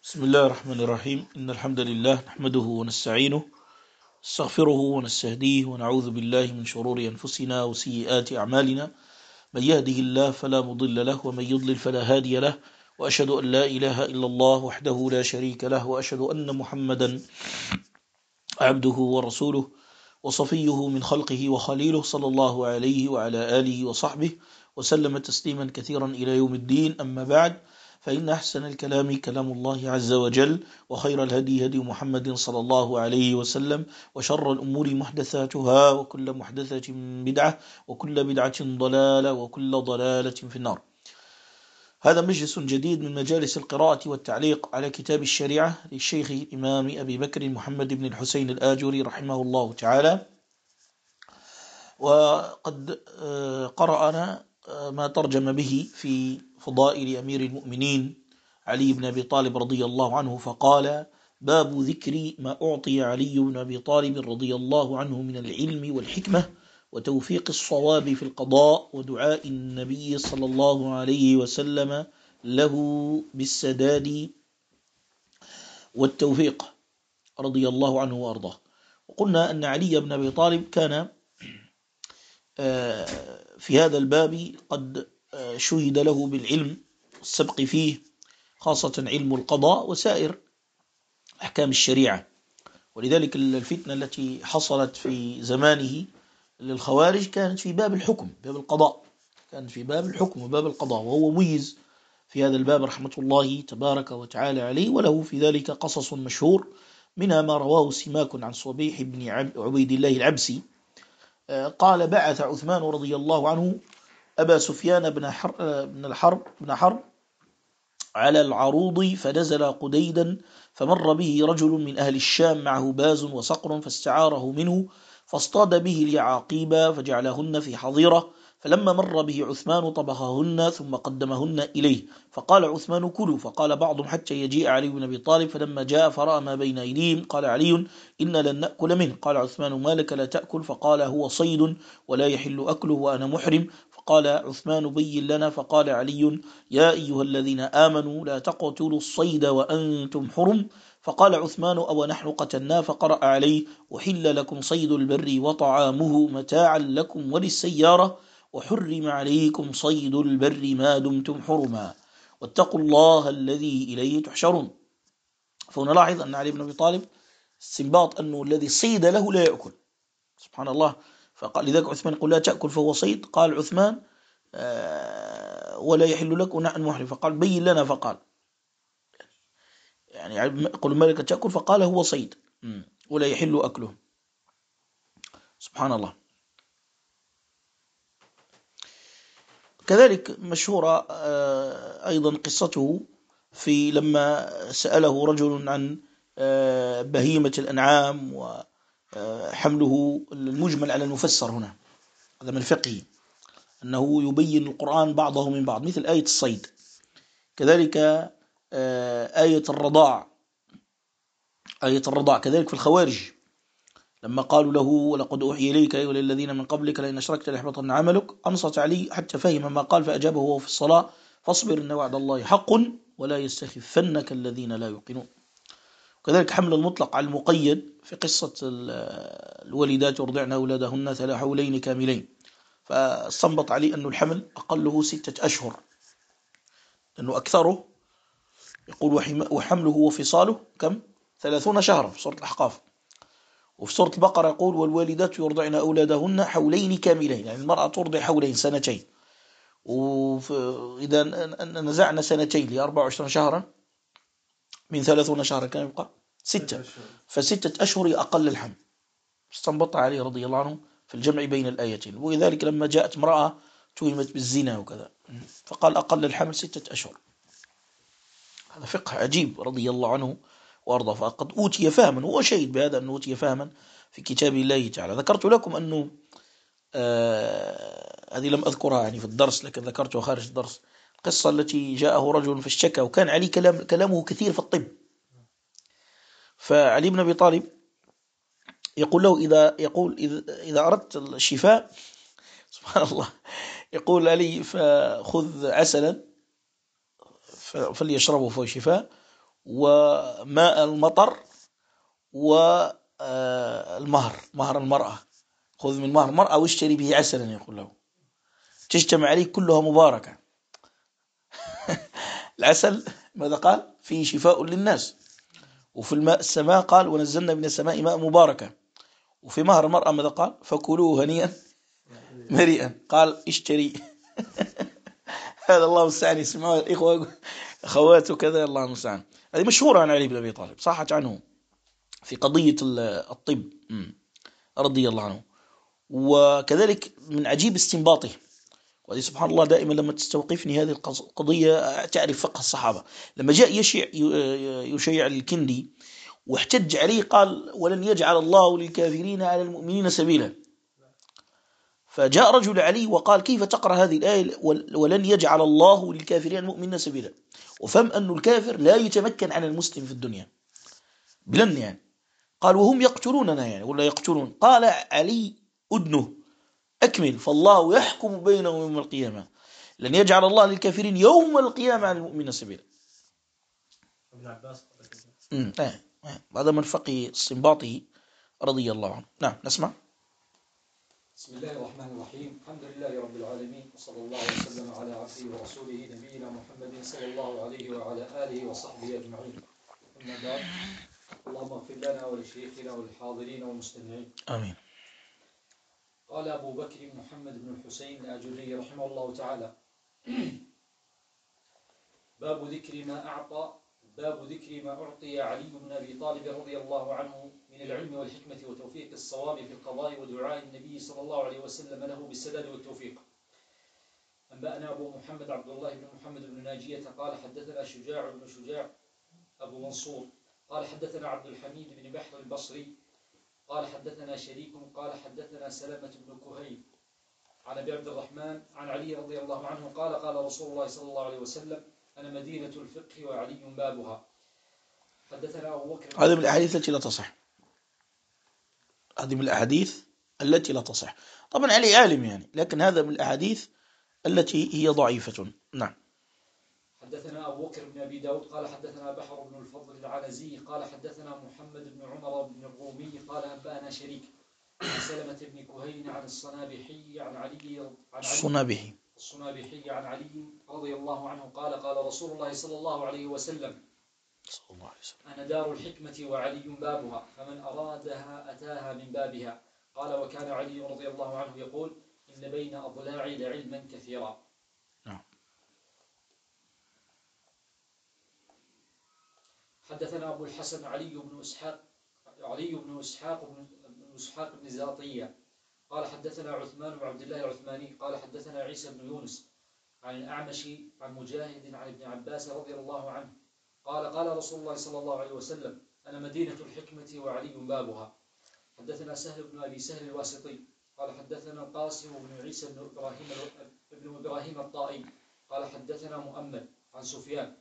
بسم الله الرحمن الرحيم. إن الحمد لله نحمده ونستعينه نستغفره ونستهديه ونعوذ بالله من شرور أنفسنا وسيئات أعمالنا. من يهده الله فلا مضل له ومن يضلل فلا هادي له، وأشهد أن لا إله إلا الله وحده لا شريك له، وأشهد أن محمدا عبده ورسوله وصفيه من خلقه وخليله، صلى الله عليه وعلى آله وصحبه وسلم تسليما كثيرا إلى يوم الدين. أما بعد، فإن أحسن الكلام كلام الله عز وجل، وخير الهدي هدي محمد صلى الله عليه وسلم، وشر الأمور محدثاتها، وكل محدثة بدعة، وكل بدعة ضلالة، وكل ضلالة في النار. هذا مجلس جديد من مجالس القراءة والتعليق على كتاب الشريعة للشيخ الإمام أبي بكر محمد بن الحسين الآجري رحمه الله تعالى. وقد قرأنا ما ترجم به في فضائل أمير المؤمنين علي بن أبي طالب رضي الله عنه، فقال: باب ذكر ما أعطي علي بن أبي طالب رضي الله عنه من العلم والحكمة وتوفيق الصواب في القضاء، ودعاء النبي صلى الله عليه وسلم له بالسداد والتوفيق رضي الله عنه وأرضاه. وقلنا أن علي بن أبي طالب كان في هذا الباب قد شهد له بالعلم السبق فيه، خاصة علم القضاء وسائر أحكام الشريعة. ولذلك الفتنة التي حصلت في زمانه للخوارج كانت في باب الحكم، باب القضاء، كانت في باب الحكم وباب القضاء، وهو مميز في هذا الباب رحمة الله تبارك وتعالى عليه. وله في ذلك قصص مشهور، منها ما رواه سماك عن صبيح بن عبيد الله العبسي قال: بعث عثمان رضي الله عنه أبا سفيان بن حرب على العروض، فنزل قديدا، فمر به رجل من أهل الشام معه باز وصقر، فاستعاره منه، فاصطاد به اليعاقيب فجعلهن في حظيرة، فلما مر به عثمان طبخهن ثم قدمهن إليه، فقال عثمان: كلوا. فقال بعضهم: حتى يجيء علي بن أبي طالب. فلما جاء فرأى ما بين أيديهم قال علي: إن لن نأكل منه. قال عثمان: ما لك لا تأكل؟ فقال: هو صيد ولا يحل أكله وأنا محرم. فقال عثمان: بين لنا. فقال علي: يا أيها الذين آمنوا لا تقتلوا الصيد وأنتم حرم. فقال عثمان: أو نحن قتلناه؟ فقرأ عليه: أحل لكم صيد البر وطعامه متاعا لكم وللسيارة، وحرم عليكم صيد البر ما دمتم حرما، واتقوا الله الذي إليه تحشرون. فنلاحظ أن علي بن أبي طالب استنباط أنه الذي صيد له لا يأكل، سبحان الله. فقال لذلك عثمان يقول: لا تأكل فهو صيد. قال عثمان: ولا يحل لك ونحن محرم. فقال: بين لنا. فقال يعني يقول: ما لك تأكل؟ فقال: هو صيد ولا يحل أكله. سبحان الله. كذلك مشهورة أيضا قصته في لما سأله رجل عن بهيمة الأنعام وحمله المجمل على المفسر. هنا هذا من الفقه، أنه يبين القرآن بعضه من بعض، مثل آية الصيد. كذلك آية الرضاع كذلك في الخوارج لما قالوا له: ولقد أوحي إليك وللذين من قبلك لئن أشركت ليحبطن عملك، أنصت عليه حتى فهم ما قال، فأجابه وهو في الصلاة: فاصبر إن وعد الله حق ولا يستخفنك الذين لا يوقنون. وكذلك حمل المطلق على المقيد في قصة الوالدات يرضعن أولادهن 3 حولين كاملين، فاستنبط عليه أن الحمل أقله 6 أشهر، لأنه أكثره يقول: وحمله وفصاله كم؟ 30 شهرا في سورة الأحقاف. وفي سورة البقرة يقول: والوالدات يرضعن أولادهن حولين كاملين، يعني المرأة ترضع حولين، سنتين. وإذا نزعنا سنتين ل 24 شهرا من 30 شهرا كم يبقى؟ 6. ف6 أشهر أقل الحمل. استنبط عليه رضي الله عنه في الجمع بين الآيتين. ولذلك لما جاءت امرأة تهمت بالزنا وكذا، فقال: أقل الحمل 6 أشهر. هذا فقه عجيب رضي الله عنه وأرضاه. فقد أوتي فهما، هو شهيد بهذا أنه أوتي فهما في كتاب الله تعالى. ذكرت لكم أنه هذه لم أذكرها يعني في الدرس، لكن ذكرتها خارج الدرس، القصة التي جاءه رجل فاشتكى، وكان عليه كلامه كثير في الطب. فعلي بن أبي طالب يقول له: إذا أردت الشفاء، سبحان الله، يقول علي: فخذ عسلا فليشربه فهو شفاء، وماء المطر والمهر، مهر المرأة، خذ من مهر المرأة واشتري به عسلا يقول له، تجتمع عليه كلها مباركة. العسل ماذا قال؟ فيه شفاء للناس. وفي الماء السماء قال ونزلنا من السماء ماء مباركة. وفي مهر المرأة ماذا قال؟ فكلوه هنيئا مريئا. قال اشتري. هذا الله المستعان، يسمعها الإخوة أخوات وكذا، الله المستعان. هذه مشهورة عن علي بن أبي طالب، صحت عنه في قضية الطب رضي الله عنه. وكذلك من عجيب استنباطه، وهذه سبحان الله دائما لما تستوقفني هذه القضية تعرف فقه الصحابة. لما جاء يشيع الكندي واحتج عليه، قال ولن يجعل الله للكافرين على المؤمنين سبيلا. فجاء رجل علي وقال كيف تقرأ هذه الآية ولن يجعل الله للكافرين على المؤمنين سبيلا، وفهم أن الكافر لا يتمكن عن المسلم في الدنيا بلن يعني. قال وهم يقتلوننا يعني ولا يقتلون. قال علي أدنه أكمل، فالله يحكم بينهم يوم القيامة، لن يجعل الله للكافرين يوم القيامة على المؤمنين سبيلا. ابن عباس. هذا من فقه استنباطه رضي الله عنه. نعم نسمع. بسم الله الرحمن الرحيم. الحمد لله رب العالمين، وصلى الله وسلم على عبده ورسوله نبينا محمد صلى الله عليه وعلى آله وصحبه أجمعين. أما بعد، اللهم اغفر لنا ولشيخنا وللحاضرين والمستمعين. آمين. قال أبو بكر محمد بن الحسين الآجري رحمه الله تعالى: باب ذكر ما أعطي علي بن أبي طالب رضي الله عنه من العلم والحكمة وتوفيق الصواب في القضاء ودعاء النبي صلى الله عليه وسلم له بالسداد والتوفيق. أنبأنا أبو محمد عبد الله بن محمد بن ناجية قال حدثنا شجاع بن شجاع أبو منصور قال حدثنا عبد الحميد بن بحر البصري قال حدثنا شريك قال حدثنا سلمة بن كهيل عن أبي عبد الرحمن عن علي رضي الله عنه قال قال رسول الله صلى الله عليه وسلم: أنا مدينة الفقه وعلي بابها. حدثنا أبو بكر. هذه من الأحاديث التي لا تصح، هذه من الأحاديث التي لا تصح. طبعا علي عالم يعني، لكن هذا من الأحاديث التي هي ضعيفة. نعم. حدثنا أبو بكر بن أبي داود قال حدثنا بحر بن الفضل العنزي قال حدثنا محمد بن عمر بن الرومي قال أنبأنا شريك عن سلمة بن كهيل عن الصنابحي عن علي عن علي رضي الله عنه قال قال رسول الله صلى الله عليه وسلم: أنا دار الحكمة وعلي بابها، فمن أرادها أتاها من بابها. قال وكان علي رضي الله عنه يقول: إن بين أضلاعي لعلما كثيرا. حدثنا أبو الحسن علي بن إسحاق بن زاطية قال حدثنا عثمان بن عبد الله العثماني قال حدثنا عيسى بن يونس عن الأعمش عن مجاهد عن ابن عباس رضي الله عنه قال قال رسول الله صلى الله عليه وسلم: أنا مدينة الحكمة وعلي بابها. حدثنا سهل بن أبي سهل الواسطي قال حدثنا القاسم بن عيسى بن إبراهيم الطائي قال حدثنا مؤمل عن سفيان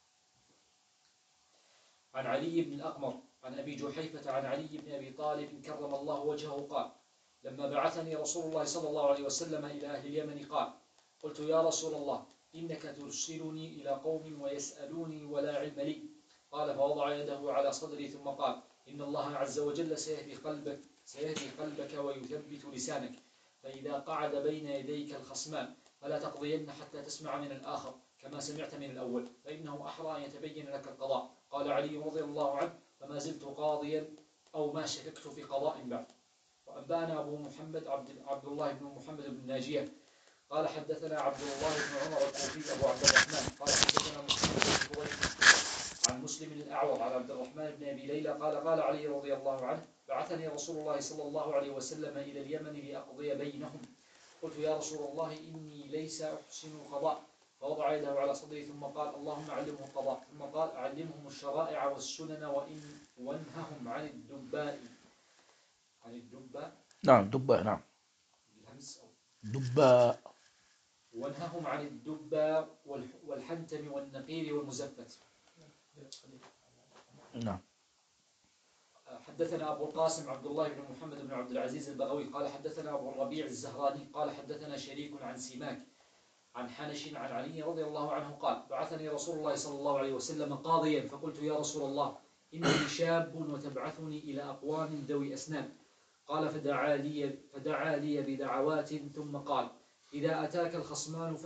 عن علي بن الأقمر عن أبي جحيفة عن علي بن أبي طالب كرم الله وجهه قال: لما بعثني رسول الله صلى الله عليه وسلم إلى أهل اليمن قال: قلت يا رسول الله إنك ترسلني إلى قوم ويسألوني ولا علم لي. قال فوضع يده على صدري ثم قال: إن الله عز وجل سيهدي قلبك ويثبت لسانك، فإذا قعد بين يديك الخصمان فلا تقضين حتى تسمع من الآخر كما سمعت من الأول، فإنه أحرى أن يتبين لك القضاء. قال علي رضي الله عنه: فما زلت قاضيا أو ما شككت في قضاء بعد. وأنبأنا أبو محمد عبد الله بن محمد بن ناجية قال حدثنا عبد الله بن عمر الكوفي أبو عبد الرحمن قال حدثنا مسلم بن عن مسلم الأعور عن عبد الرحمن بن أبي ليلى قال قال علي رضي الله عنه: بعثني رسول الله صلى الله عليه وسلم إلى اليمن لأقضي بينهم. قلت يا رسول الله إني ليس أحسن القضاء. فوضع يده على صدري ثم قال: اللهم علمه القضاء. ثم قال: علمهم الشرائع والسنن وانههم عن الدباء. عن الدباء. نعم دباء. نعم دباء. وانههم عن الدباء والحنتم والنقير والمزفت. نعم. حدثنا أبو القاسم عبد الله بن محمد بن عبد العزيز البغوي قال حدثنا أبو الربيع الزهراني قال حدثنا شريك عن سماك عن حنش عن علي رضي الله عنه قال بعثني رسول الله صلى الله عليه وسلم قاضيا فقلت يا رسول الله إني شاب وتبعثني إلى أقوام ذوي أسنان قال فدعا لي بدعوات ثم قال إذا أتاك الخصمان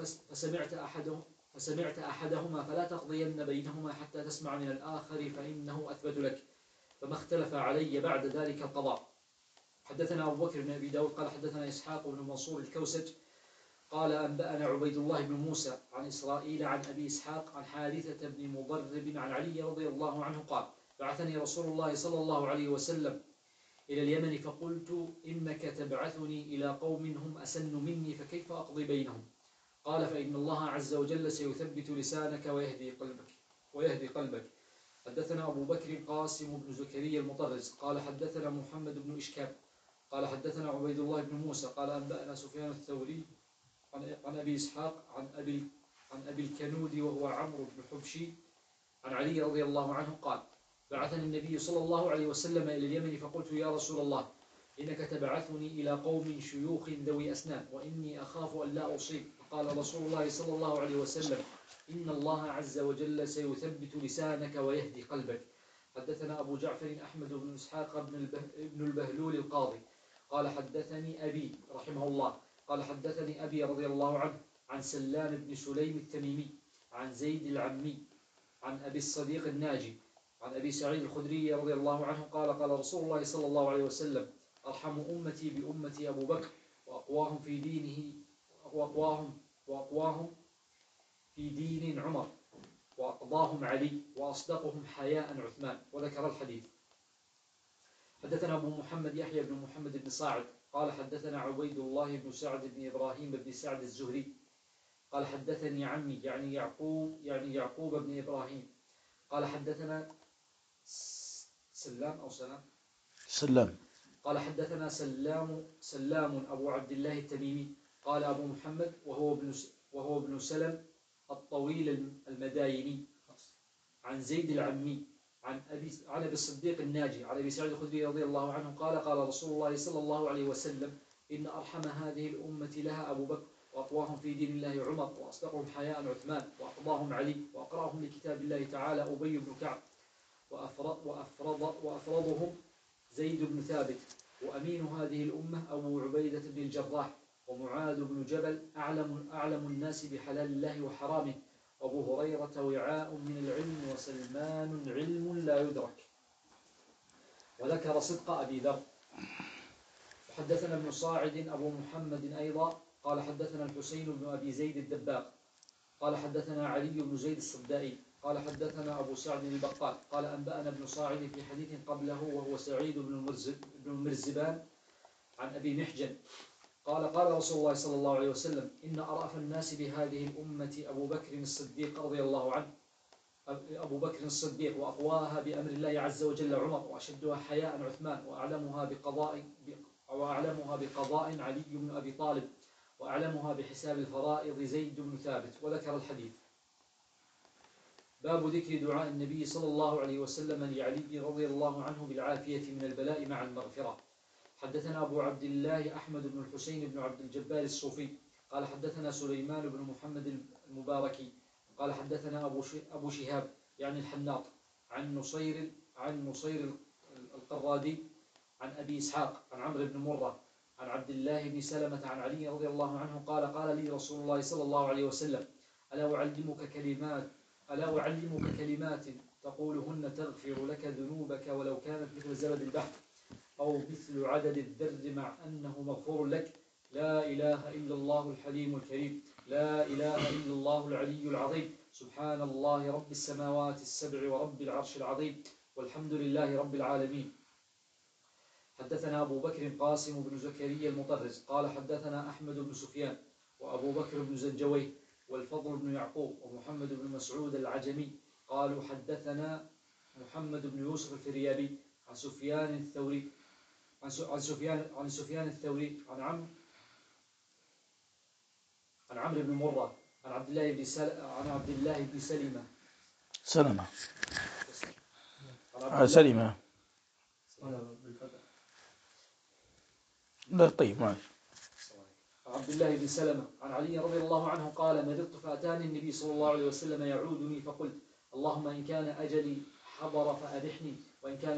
فسمعت أحدهما فلا تقضين بينهما حتى تسمع من الآخر فإنه أثبت لك فما اختلف علي بعد ذلك القضاء. حدثنا أبو بكر بن أبي داود قال حدثنا إسحاق بن منصور الكوسج قال أنبأنا عبيد الله بن موسى عن إسرائيل عن أبي إسحاق عن حارثة بن مضرب عن علي رضي الله عنه قال بعثني رسول الله صلى الله عليه وسلم إلى اليمن فقلت إنك تبعثني إلى قوم هم أسن مني فكيف أقضي بينهم قال فإن الله عز وجل سيثبت لسانك ويهدي قلبك. حدثنا أبو بكر قاسم بن زكريا المطرز قال حدثنا محمد بن إشكاب قال حدثنا عبيد الله بن موسى قال أنبأنا سفيان الثوري عن أبي إسحاق عن أبي الكنود وهو عمرو بن حبشي عن علي رضي الله عنه قال بعثني النبي صلى الله عليه وسلم إلى اليمن فقلت يا رسول الله إنك تبعثني إلى قوم شيوخ ذوي أسنان وإني أخاف أن لا أصيب فقال رسول الله صلى الله عليه وسلم إن الله عز وجل سيثبت لسانك ويهدي قلبك. حدثنا أبو جعفر أحمد بن إسحاق بن البهلول القاضي قال حدثني أبي رحمه الله قال حدثني أبي رضي الله عنه عن سلام بن سليم التميمي عن زيد العمي عن أبي الصديق الناجي عن أبي سعيد الخدري رضي الله عنه قال قال رسول الله صلى الله عليه وسلم أرحم أمتي بأمتي أبو بكر وأقواهم في دينه وأقواهم في دين عمر وأقضاهم علي وأصدقهم حياء عثمان وذكر الحديث. حدثنا أبو محمد يحيى بن محمد بن صاعد قال حدثنا عبيد الله بن سعد بن إبراهيم بن سعد الزهري قال حدثني عمي يعني يعقوب بن إبراهيم قال حدثنا سلام قال حدثنا سلام أبو عبد الله التميمي قال أبو محمد وهو ابن سلم الطويل المدايني عن زيد العمي عن أبي الصديق الناجي عن أبي سعيد الخدري رضي الله عنه قال قال رسول الله صلى الله عليه وسلم إن أرحم هذه الأمة لها أبو بكر وأقواهم في دين الله عمر وأصدقهم حياء عثمان وأقضاهم علي وأقرأهم لكتاب الله تعالى أبي بن كعب وأفرضهم زيد بن ثابت وأمين هذه الأمة أبو عبيدة بن الجراح ومعاذ بن جبل أعلم الناس بحلال الله وحرامه وأبو هريرة وعاء من العلم وسلمان علم لا يدرك. وذكر صدق أبي ذر. حدثنا ابن صاعد أبو محمد أيضا قال حدثنا الحسين بن أبي زيد الدباق قال حدثنا علي بن زيد الصدائي قال حدثنا أبو سعد البقال قال أنبأنا ابن صاعد في حديث قبله وهو سعيد بن المرزبان عن أبي محجن قال قال رسول الله صلى الله عليه وسلم إن أرأف الناس بهذه الأمة أبو بكر الصديق رضي الله عنه أبو بكر الصديق وأقواها بأمر الله عز وجل عمر وأشدها حياء عثمان وأعلمها بقضاء علي بن أبي طالب وأعلمها بحساب الفرائض زيد بن ثابت وذكر الحديث. باب ذكر دعاء النبي صلى الله عليه وسلم لعلي رضي الله عنه بالعافية من البلاء مع المغفرة. حدثنا أبو عبد الله أحمد بن الحسين بن عبد الجبار الصوفي قال حدثنا سليمان بن محمد المباركي قال حدثنا أبو شهاب يعني الحناط عن نصير القرادي عن أبي إسحاق عن عمرو بن مرة عن عبد الله بن سلمة عن علي رضي الله عنه قال قال لي رسول الله صلى الله عليه وسلم ألا أعلمك كلمات تقولهن تغفر لك ذنوبك ولو كانت مثل زبد البحر أو مثل عدد الذر مع أنه مغفور لك لا إله إلا الله الحليم الكريم لا إله إلا الله العلي العظيم سبحان الله رب السماوات السبع ورب العرش العظيم والحمد لله رب العالمين. حدثنا أبو بكر قاسم بن زكريا المطرز قال حدثنا أحمد بن سفيان وأبو بكر بن زنجوي والفضل بن يعقوب ومحمد بن مسعود العجمي قالوا حدثنا محمد بن يوسف الفريابي عن سفيان الثوري عن عمرو بن مرة عن عبد الله بن سلمة لا طيب ماشي. عن عبد الله بن سلمة عن علي رضي الله عنه قال: مرضت فأتاني النبي صلى الله عليه وسلم يعودني فقلت: اللهم إن كان أجلي حضر فأرحني، وإن كان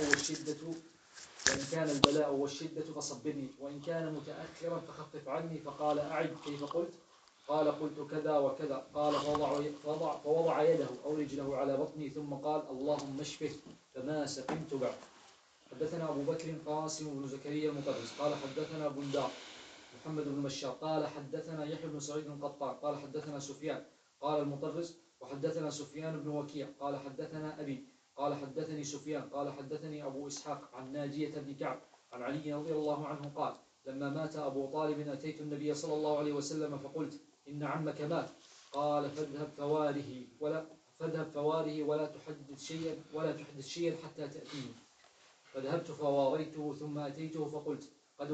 البلاء والشدة فصبرني، وإن كان متأخرا فخفف عني. فقال: أعد كيف قلت؟ قال: قلت كذا وكذا. قال: فوضع يده أو رجله على بطني ثم قال: اللهم اشفه، فما سقمت بعد. حدثنا أبو بكر قاسم بن زكريا المطرز قال حدثنا بندار محمد بن بشار قال حدثنا يحيى بن سعيد القطان قال حدثنا سفيان قال المطرز وحدثنا سفيان بن وكيع قال حدثنا أبي قال حدثني سفيان قال حدثني أبو إسحاق عن ناجية بن كعب عن علي رضي الله عنه قال: لما مات أبو طالب أتيت النبي صلى الله عليه وسلم فقلت: إن عمك مات. قال: فاذهب فواره ولا تحدث شيئا حتى تأتيني. فذهبت فواريته ثم أتيته فقلت: قد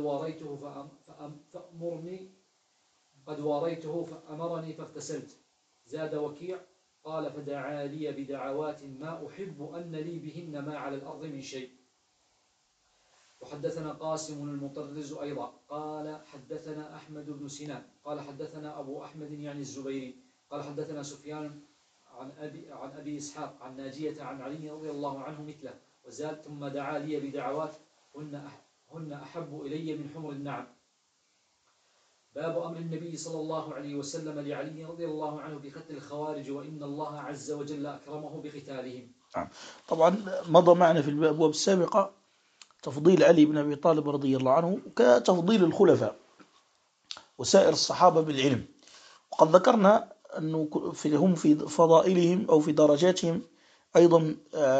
واريته فأمرني فاغتسلت. زاد وكيع قال: فدعا لي بدعوات ما أحب أن لي بهن ما على الأرض من شيء. وحدثنا قاسم المطرز أيضا قال حدثنا أحمد بن سنان قال حدثنا أبو أحمد يعني الزبيري قال حدثنا سفيان عن أبي إسحاق عن ناجية عن علي رضي الله عنه مثله، وزاد: ثم دعا لي بدعوات هن أحب إلي من حمر النعم. باب أمر النبي صلى الله عليه وسلم لعلي رضي الله عنه بقتل الخوارج، وإن الله عز وجل أكرمه بقتالهم. طبعا مضى معنا في الأبواب السابقة تفضيل علي بن أبي طالب رضي الله عنه كتفضيل الخلفاء وسائر الصحابة بالعلم، وقد ذكرنا أنه هم في فضائلهم أو في درجاتهم أيضا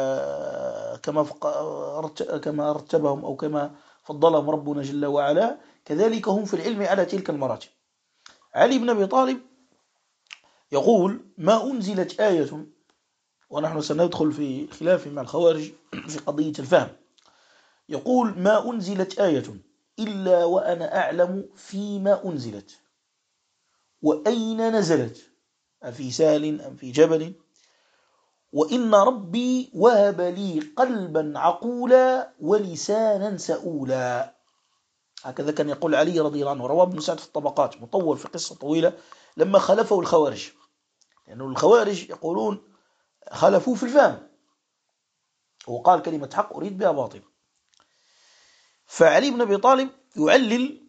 كما رتبهم أو كما فضلهم ربنا جل وعلا، كذلك هم في العلم على تلك المراتب. علي بن أبي طالب يقول: ما أنزلت آية، ونحن سندخل في خلاف مع الخوارج في قضية الفهم، يقول: ما أنزلت آية إلا وأنا أعلم فيما أنزلت وأين نزلت، أفي سال أم في جبل، وإن ربي وهب لي قلبا عقولا ولسانا سؤولا. هكذا كان يقول علي رضي الله عنه. رواه ابن سعد في الطبقات، مطول في قصة طويلة لما خلفوا الخوارج، لأنه الخوارج يقولون خلفوا في الفهم، وقال كلمة حق أريد بها باطل. فعلي بن أبي طالب يعلل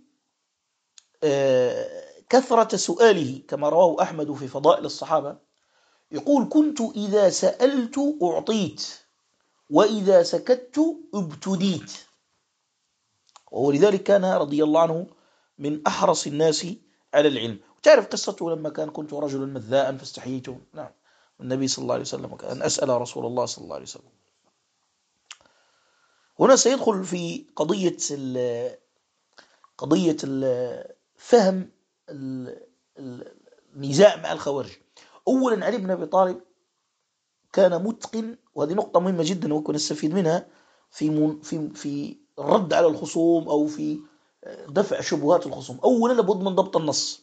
كثرة سؤاله كما رواه أحمد في فضائل الصحابة، يقول: كنت إذا سألت أعطيت وإذا سكت ابتديت. وهو لذلك كان رضي الله عنه من أحرص الناس على العلم. وتعرف قصته لما كنت رجلا مذاء فاستحييت النبي صلى الله عليه وسلم أن أسأل رسول الله صلى الله عليه وسلم. هنا سيدخل في قضية فهم النزاع مع الخوارج. أولا علي بن أبي طالب كان متقن، وهذه نقطة مهمة جدا وكنا نستفيد منها في الرد على الخصوم أو في دفع شبهات الخصوم. أولا لابد من ضبط النص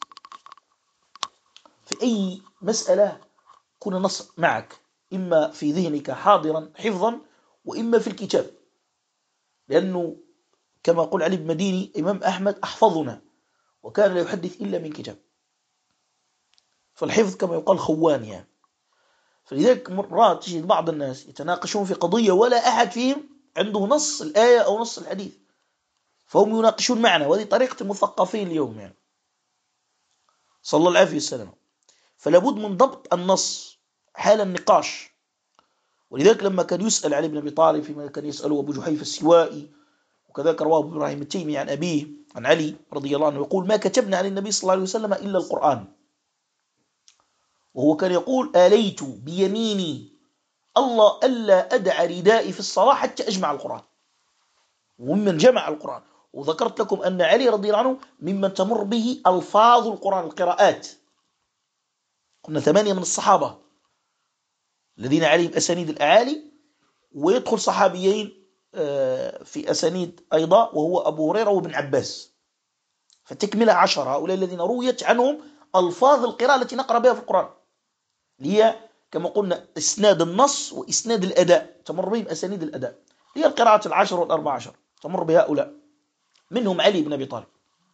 في أي مسألة، كن النص معك إما في ذهنك حاضرا حفظا وإما في الكتاب، لأنه كما قال علي بن مديني إمام أحمد: أحفظنا وكان لا يحدث إلا من كتاب. فالحفظ كما يقال خوان يعني. فلذلك مرات تجد بعض الناس يتناقشون في قضية ولا أحد فيهم عنده نص الآية أو نص الحديث، فهم يناقشون معنا، وهذه طريقة المثقفين اليوم يعني، صلى الله عليه وسلم. فلابد من ضبط النص حال النقاش. ولذلك لما كان يسأل علي بن أبي طالب فيما كان يسأله أبو جحيفة السوائي، وكذلك رواه إبراهيم التيمي عن أبيه عن علي رضي الله عنه، يقول: ما كتبنا عن النبي صلى الله عليه وسلم إلا القرآن. وهو كان يقول: آليت بيميني الله ألا أدع ردائي في الصلاة حتى أجمع القرآن. وممن جمع القرآن. وذكرت لكم أن علي رضي الله عنه ممن تمر به ألفاظ القرآن، القراءات. قلنا 8 من الصحابة الذين عليهم أسانيد الأعالي، ويدخل صحابيين في أسانيد أيضا وهو أبو هريرة وابن عباس، فتكمل 10 هؤلاء الذين رويت عنهم ألفاظ القراءة التي نقرأ بها في القرآن، هي كما قلنا إسناد النص وإسناد الأداء، تمر بهم أسانيد الأداء، هي القراءة 10 و14 تمر بهؤلاء، منهم علي بن أبي طالب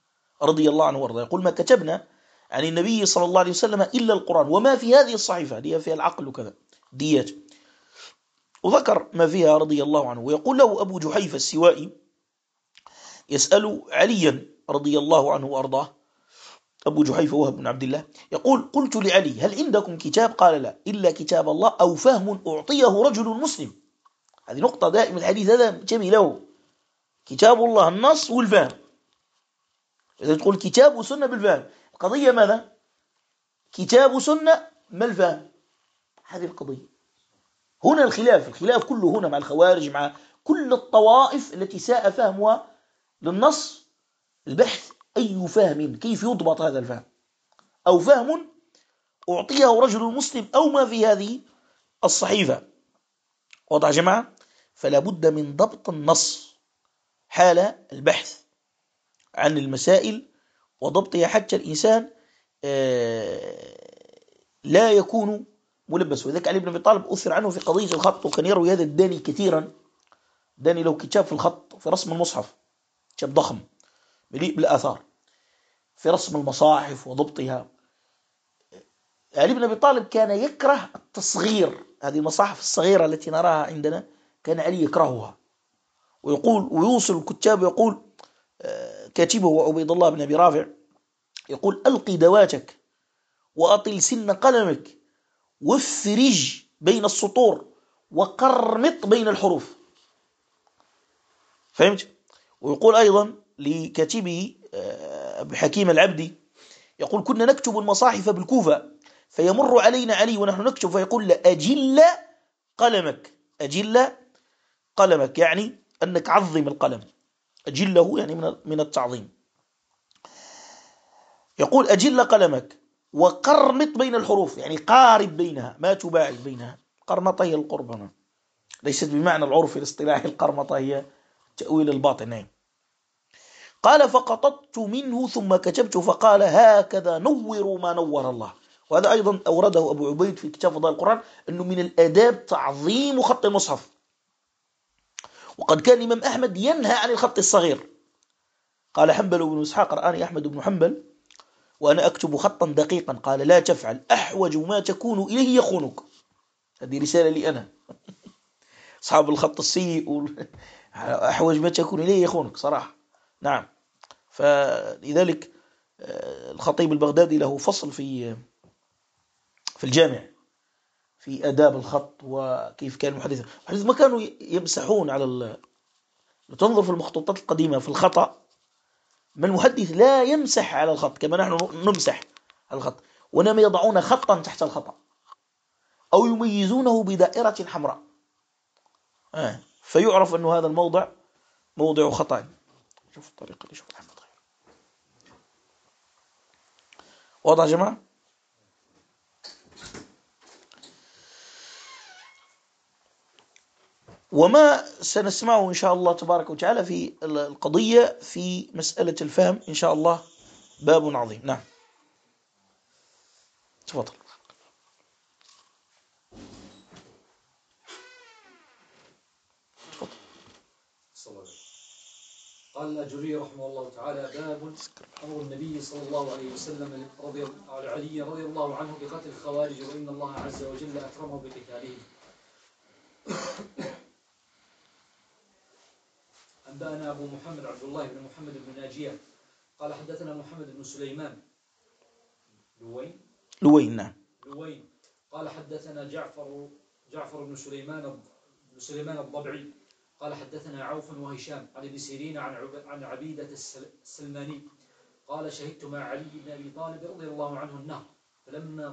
رضي الله عنه وارضاه يقول: ما كتبنا عن النبي صلى الله عليه وسلم إلا القرآن وما في هذه الصحيفة، هي فيها العقل وكذا ديات، وذكر ما فيها رضي الله عنه. ويقول له أبو جحيفة السوائي يسأل عليا رضي الله عنه وأرضاه، أبو جحيفة وهب بن عبد الله يقول: قلت لعلي: هل عندكم كتاب؟ قال: لا، إلا كتاب الله أو فهم أعطيه رجل مسلم. هذه نقطة دائما الحديث هذا جميل له، كتاب الله النص والفهم. إذا تقول كتاب وسنة بالفهم، القضية ماذا؟ كتاب وسنة ما الفهم؟ هذه القضية. هنا الخلاف كله هنا مع الخوارج، مع كل الطوائف التي ساء فهمها للنص. البحث أي فهم، كيف يضبط هذا الفهم؟ أو فهم أعطيه رجل مسلم أو ما في هذه الصحيفة. وضع جماعة، فلا بد من ضبط النص حال البحث عن المسائل وضبطها حتى الإنسان لا يكون ملبس. وذلك علي بن أبي طالب أثر عنه في قضية الخط، وكان يروي هذا الداني كثيرا. داني له كتاب في الخط، في رسم المصحف، كتاب ضخم مليء بالآثار في رسم المصاحف وضبطها. علي بن أبي طالب كان يكره التصغير، هذه المصاحف الصغيرة التي نراها عندنا كان علي يكرهها، ويقول ويوصل الكتاب يقول كاتبه عبيد الله بن أبي رافع يقول: ألقي دواتك وأطل سن قلمك وافرج بين السطور وقرمط بين الحروف. فهمت؟ ويقول أيضا لكاتبه أبو حكيم العبدي يقول: كنا نكتب المصاحف بالكوفة فيمر علينا علي ونحن نكتب فيقول: أجل قلمك، أجل قلمك، يعني أنك عظم القلم، أجله يعني من التعظيم. يقول: أجل قلمك وقرمط بين الحروف، يعني قارب بينها، ما تباعد بينها. قرمطة هي القرب، ليست بمعنى العرف الاصطلاحي، القرمطة هي تأويل الباطن. نعم. قال: فقططت منه ثم كتبت، فقال: هكذا نوروا ما نور الله. وهذا أيضا أورده أبو عبيد في كتاب فضائل القرآن، أنه من الآداب تعظيم خط المصحف. وقد كان الإمام أحمد ينهى عن الخط الصغير. قال حنبل بن إسحاق: رآني أحمد بن حنبل وأنا أكتب خطا دقيقا، قال: لا تفعل، أحوج ما تكون إليه يخونك. هذه رسالة لي أنا، أصحاب الخط السيء أحوج ما تكون إليه يخونك صراحة. نعم. فلذلك الخطيب البغدادي له فصل في الجامع في آداب الخط وكيف كان المحدثين ما كانوا يمسحون على تنظر في المخطوطات القديمة في الخطأ، ما المحدث لا يمسح على الخط كما نحن نمسح على الخط، وإنما يضعون خطا تحت الخطأ أو يميزونه بدائرة حمراء فيعرف أن هذا الموضع موضع خطأ. شوف الطريقة دي، شوف أحمد غير واضح يا جماعة. وما سنسمعه إن شاء الله تبارك وتعالى في القضية في مسألة الفهم إن شاء الله باب عظيم. نعم تفضل. قال الأجري رحمه الله تعالى: باب أمر النبي صلى الله عليه وسلم علي رضي الله عنه بقتل الخوارج، وإن الله عز وجل أكرمه بقتالهم. أنبأنا أبو محمد عبد الله بن محمد بن ناجية قال: حدثنا محمد بن سليمان لوين نعم قال: حدثنا جعفر بن سليمان الضبعي قال: حدثنا عوف وهشام عن ابن سيرين عن عبيدة السلماني قال: شهدت مع علي بن أبي طالب رضي الله عنه النهر فلما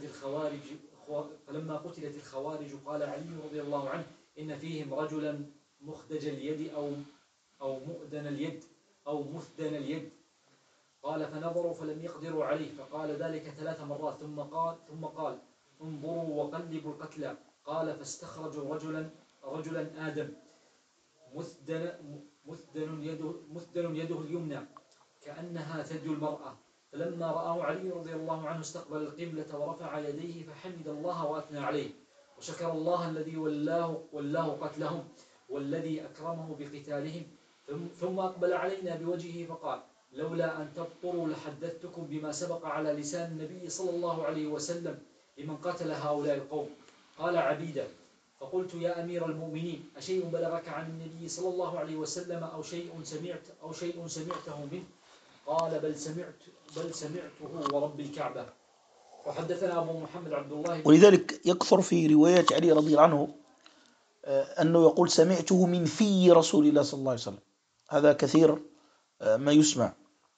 قتلت الخوارج قال علي رضي الله عنه: إن فيهم رجلا مخدج اليد أو مثدن اليد. قال: فنظروا فلم يقدروا عليه، فقال ذلك 3 مرات ثم قال: انظروا وقلبوا القتلى. قال: فاستخرجوا رجلا آدم مثدن يده اليمنى كأنها ثدي المرأة. فلما رآه علي رضي الله عنه استقبل القبلة ورفع يديه فحمد الله وأثنى عليه وشكر الله الذي ولاه قتلهم والذي أكرمه بقتالهم. ثم أقبل علينا بوجهه فقال: لولا أن تبطروا لحدثتكم بما سبق على لسان النبي صلى الله عليه وسلم لمن قتل هؤلاء القوم. قال عبيدة: فقلت: يا أمير المؤمنين، أشيء بلغك عن النبي صلى الله عليه وسلم أو شيء سمعته منه؟ قال: بل سمعته ورب الكعبة. وحدثنا أبو محمد عبد الله. ولذلك يكثر في روايات علي رضي الله عنه أنه يقول: سمعته من في رسول الله صلى الله عليه وسلم. هذا كثير ما يسمع.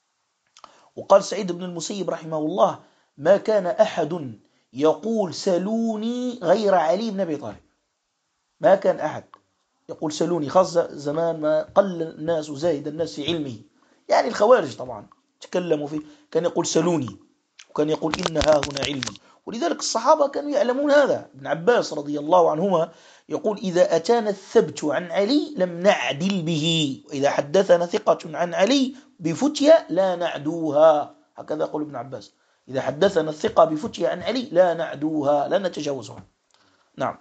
وقال سعيد بن المسيب رحمه الله: ما كان أحد يقول سلوني غير علي بن أبي طالب. ما كان أحد يقول سلوني، خاصة زمان ما قل الناس وزاهد الناس في علمه، يعني الخوارج طبعا تكلموا فيه، كان يقول سلوني، وكان يقول إن ها هنا علمي. ولذلك الصحابة كانوا يعلمون هذا. ابن عباس رضي الله عنهما يقول: إذا أتانا الثبت عن علي لم نعدل به، وإذا حدثنا ثقة عن علي بفتية لا نعدوها. هكذا يقول ابن عباس: إذا حدثنا الثقة بفتية عن علي لا نعدوها، لا نتجاوزها. نعم.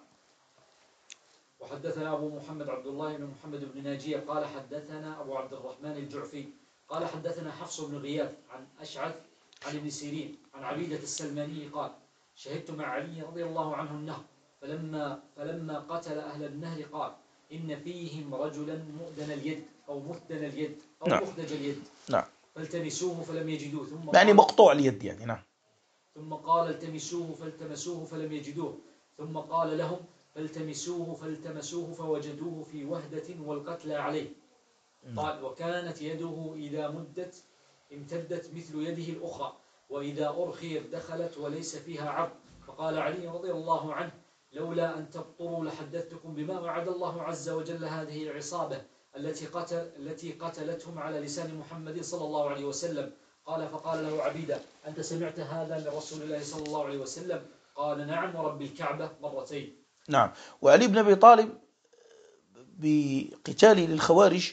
وحدثنا أبو محمد عبد الله بن محمد بن ناجية قال حدثنا أبو عبد الرحمن الجعفي قال حدثنا حفص بن غياث عن أشعث عن ابن سيرين عن عبيدة السلماني قال: شهدت مع علي رضي الله عنه النهر، فلما قتل أهل النهر قال: إن فيهم رجلا مؤدن اليد أو مثدن اليد أو مخدج اليد. نعم. فالتمسوه فلم يجدوه. يعني مقطوع اليد يعني. نعم. ثم قال: التمسوه فالتمسوه فلم يجدوه. ثم قال لهم: فالتمسوه فوجدوه في وهدة والقتلى عليه. قال: وكانت يده إذا امتدت مثل يده الأخرى، وإذا أرخيت دخلت وليس فيها عظم. فقال علي رضي الله عنه: لولا أن تبطروا لحدثتكم بما وعد الله عز وجل هذه العصابة التي قتلتهم على لسان محمد صلى الله عليه وسلم. فقال له عبيدة: أنت سمعت هذا من رسول الله صلى الله عليه وسلم؟ قال: نعم ورب الكعبة مرتين. نعم. وعلي بن أبي طالب بقتاله للخوارج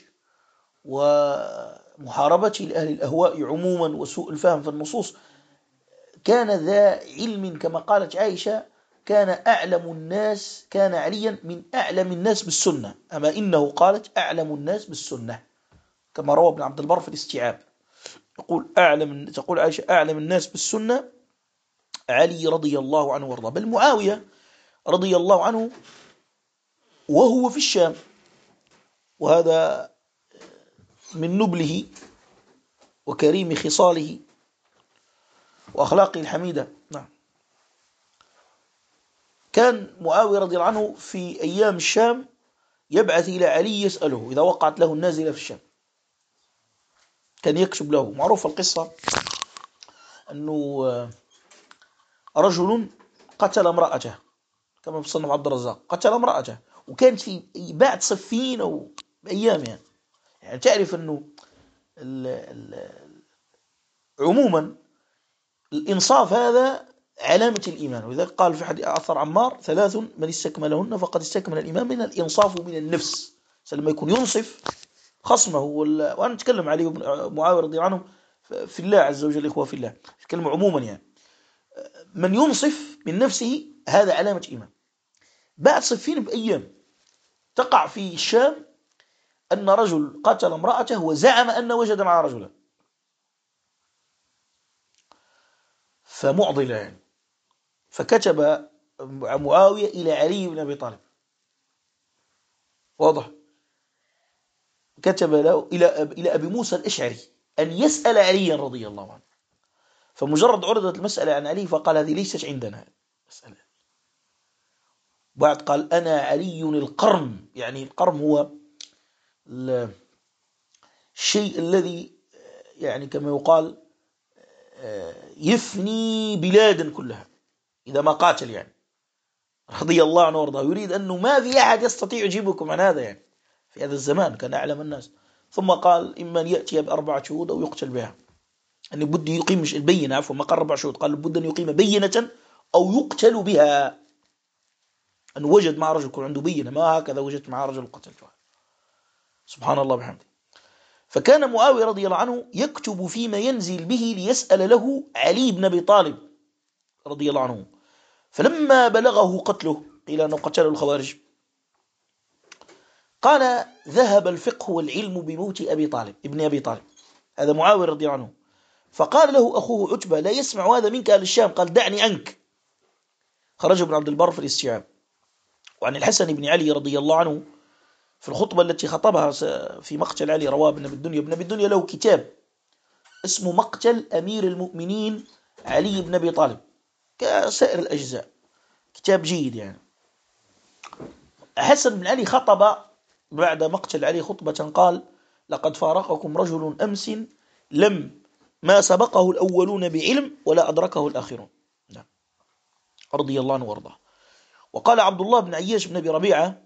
ومحاربته لأهل الأهواء عموما وسوء الفهم في النصوص كان ذا علم، كما قالت عائشة: كان عليا من أعلم الناس بالسنة. أما إنه قالت أعلم الناس بالسنة، كما روى ابن عبد البر في الاستيعاب، تقول عائشة: أعلم الناس بالسنة علي رضي الله عنه وارضاه. بل معاوية رضي الله عنه وهو في الشام، وهذا من نبله وكريم خصاله وأخلاقه الحميدة. نعم. كان معاوية رضي الله عنه في أيام الشام يبعث إلى علي يسأله إذا وقعت له النازلة في الشام، كان يكتب له. معروف القصة أنه رجل قتل امرأته، كما في صنف عبد الرزاق، قتل امرأته، وكانت في بعد صفين أو أيام يعني تعرف أنه عموما الإنصاف هذا علامة الإيمان. وإذا قال في حديث أثر عمار: 3 من استكملهن فقد استكمل الإيمان، من الإنصاف ومن النفس. لما يكون ينصف خصمه وأنا أتكلم عليه معاوية رضي الله عنه في الله عز وجل، إخوة في الله، أتكلم عموما يعني، من ينصف من نفسه هذا علامة إيمان. بعد صفين بأيام تقع في الشام أن رجل قتل امرأته وزعم أنه وجد معها رجلا، فمعضلة يعني. فكتب معاوية إلى علي بن أبي طالب، واضح، كتب له إلى أبي موسى الأشعري أن يسأل عليا رضي الله عنه. فمجرد عرضت المسألة عن علي فقال: هذه ليست عندنا مسألة. بعد قال: أنا علي القرن، يعني القرن هو الشيء الذي يعني كما يقال يفني بلادا كلها إذا ما قاتل، يعني رضي الله عنه وارضاه. يريد أنه ما في أحد يستطيع يجيبكم عن هذا، يعني في هذا الزمان كان أعلم الناس. ثم قال: إما أن يأتي ب4 شهود أو يقتل بها، أن بد يقيم البينة، عفوا ما قال 4 شهود، قال بد أن يقيم بينة أو يقتل بها، أنه وجد مع رجل يكون عنده بينة، ما هكذا وجدت مع رجل قتلته. سبحان الله بحمده. فكان معاوية رضي الله عنه يكتب فيما ينزل به ليسأل له علي بن أبي طالب رضي الله عنه. فلما بلغه قتله، قيل أنه قتله الخوارج، قال: ذهب الفقه والعلم بموت ابن أبي طالب. هذا معاوية رضي الله عنه. فقال له أخوه عتبة: لا يسمع هذا منك أهل الشام. قال: دعني عنك. خرج ابن عبد البر في الاستيعاب. وعن الحسن بن علي رضي الله عنه في الخطبة التي خطبها في مقتل علي، رواه ابن أبي الدنيا. ابن أبي الدنيا له كتاب اسمه مقتل أمير المؤمنين علي بن أبي طالب، كسائر الأجزاء، كتاب جيد يعني. حسن بن علي خطب بعد مقتل علي خطبة قال: لقد فارقكم رجل أمس ما سبقه الأولون بعلم ولا أدركه الآخرون. نعم. رضي الله عنه وارضاه. وقال عبد الله بن عياش بن أبي ربيعة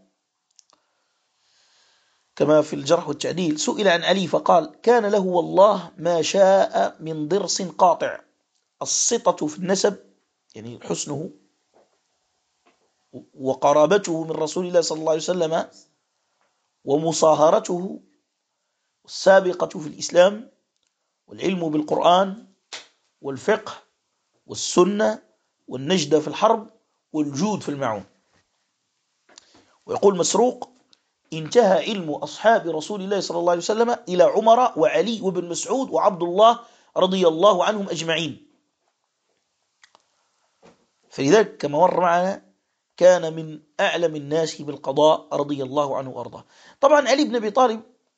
كما في الجرح والتعديل: سئل عن علي فقال: كان له والله ما شاء من ضرس قاطع. السطة في النسب يعني حسنه وقرابته من رسول الله صلى الله عليه وسلم، ومصاهرته، السابقة في الإسلام، والعلم بالقرآن والفقه والسنة والنجدة في الحرب والجود في المعون. ويقول مسروق: انتهى علم أصحاب رسول الله صلى الله عليه وسلم إلى عمر وعلي وابن مسعود وعبد الله رضي الله عنهم أجمعين. فلذلك كما مر معنا كان من أعلم الناس بالقضاء رضي الله عنه وأرضاه. طبعا علي بن أبي طالب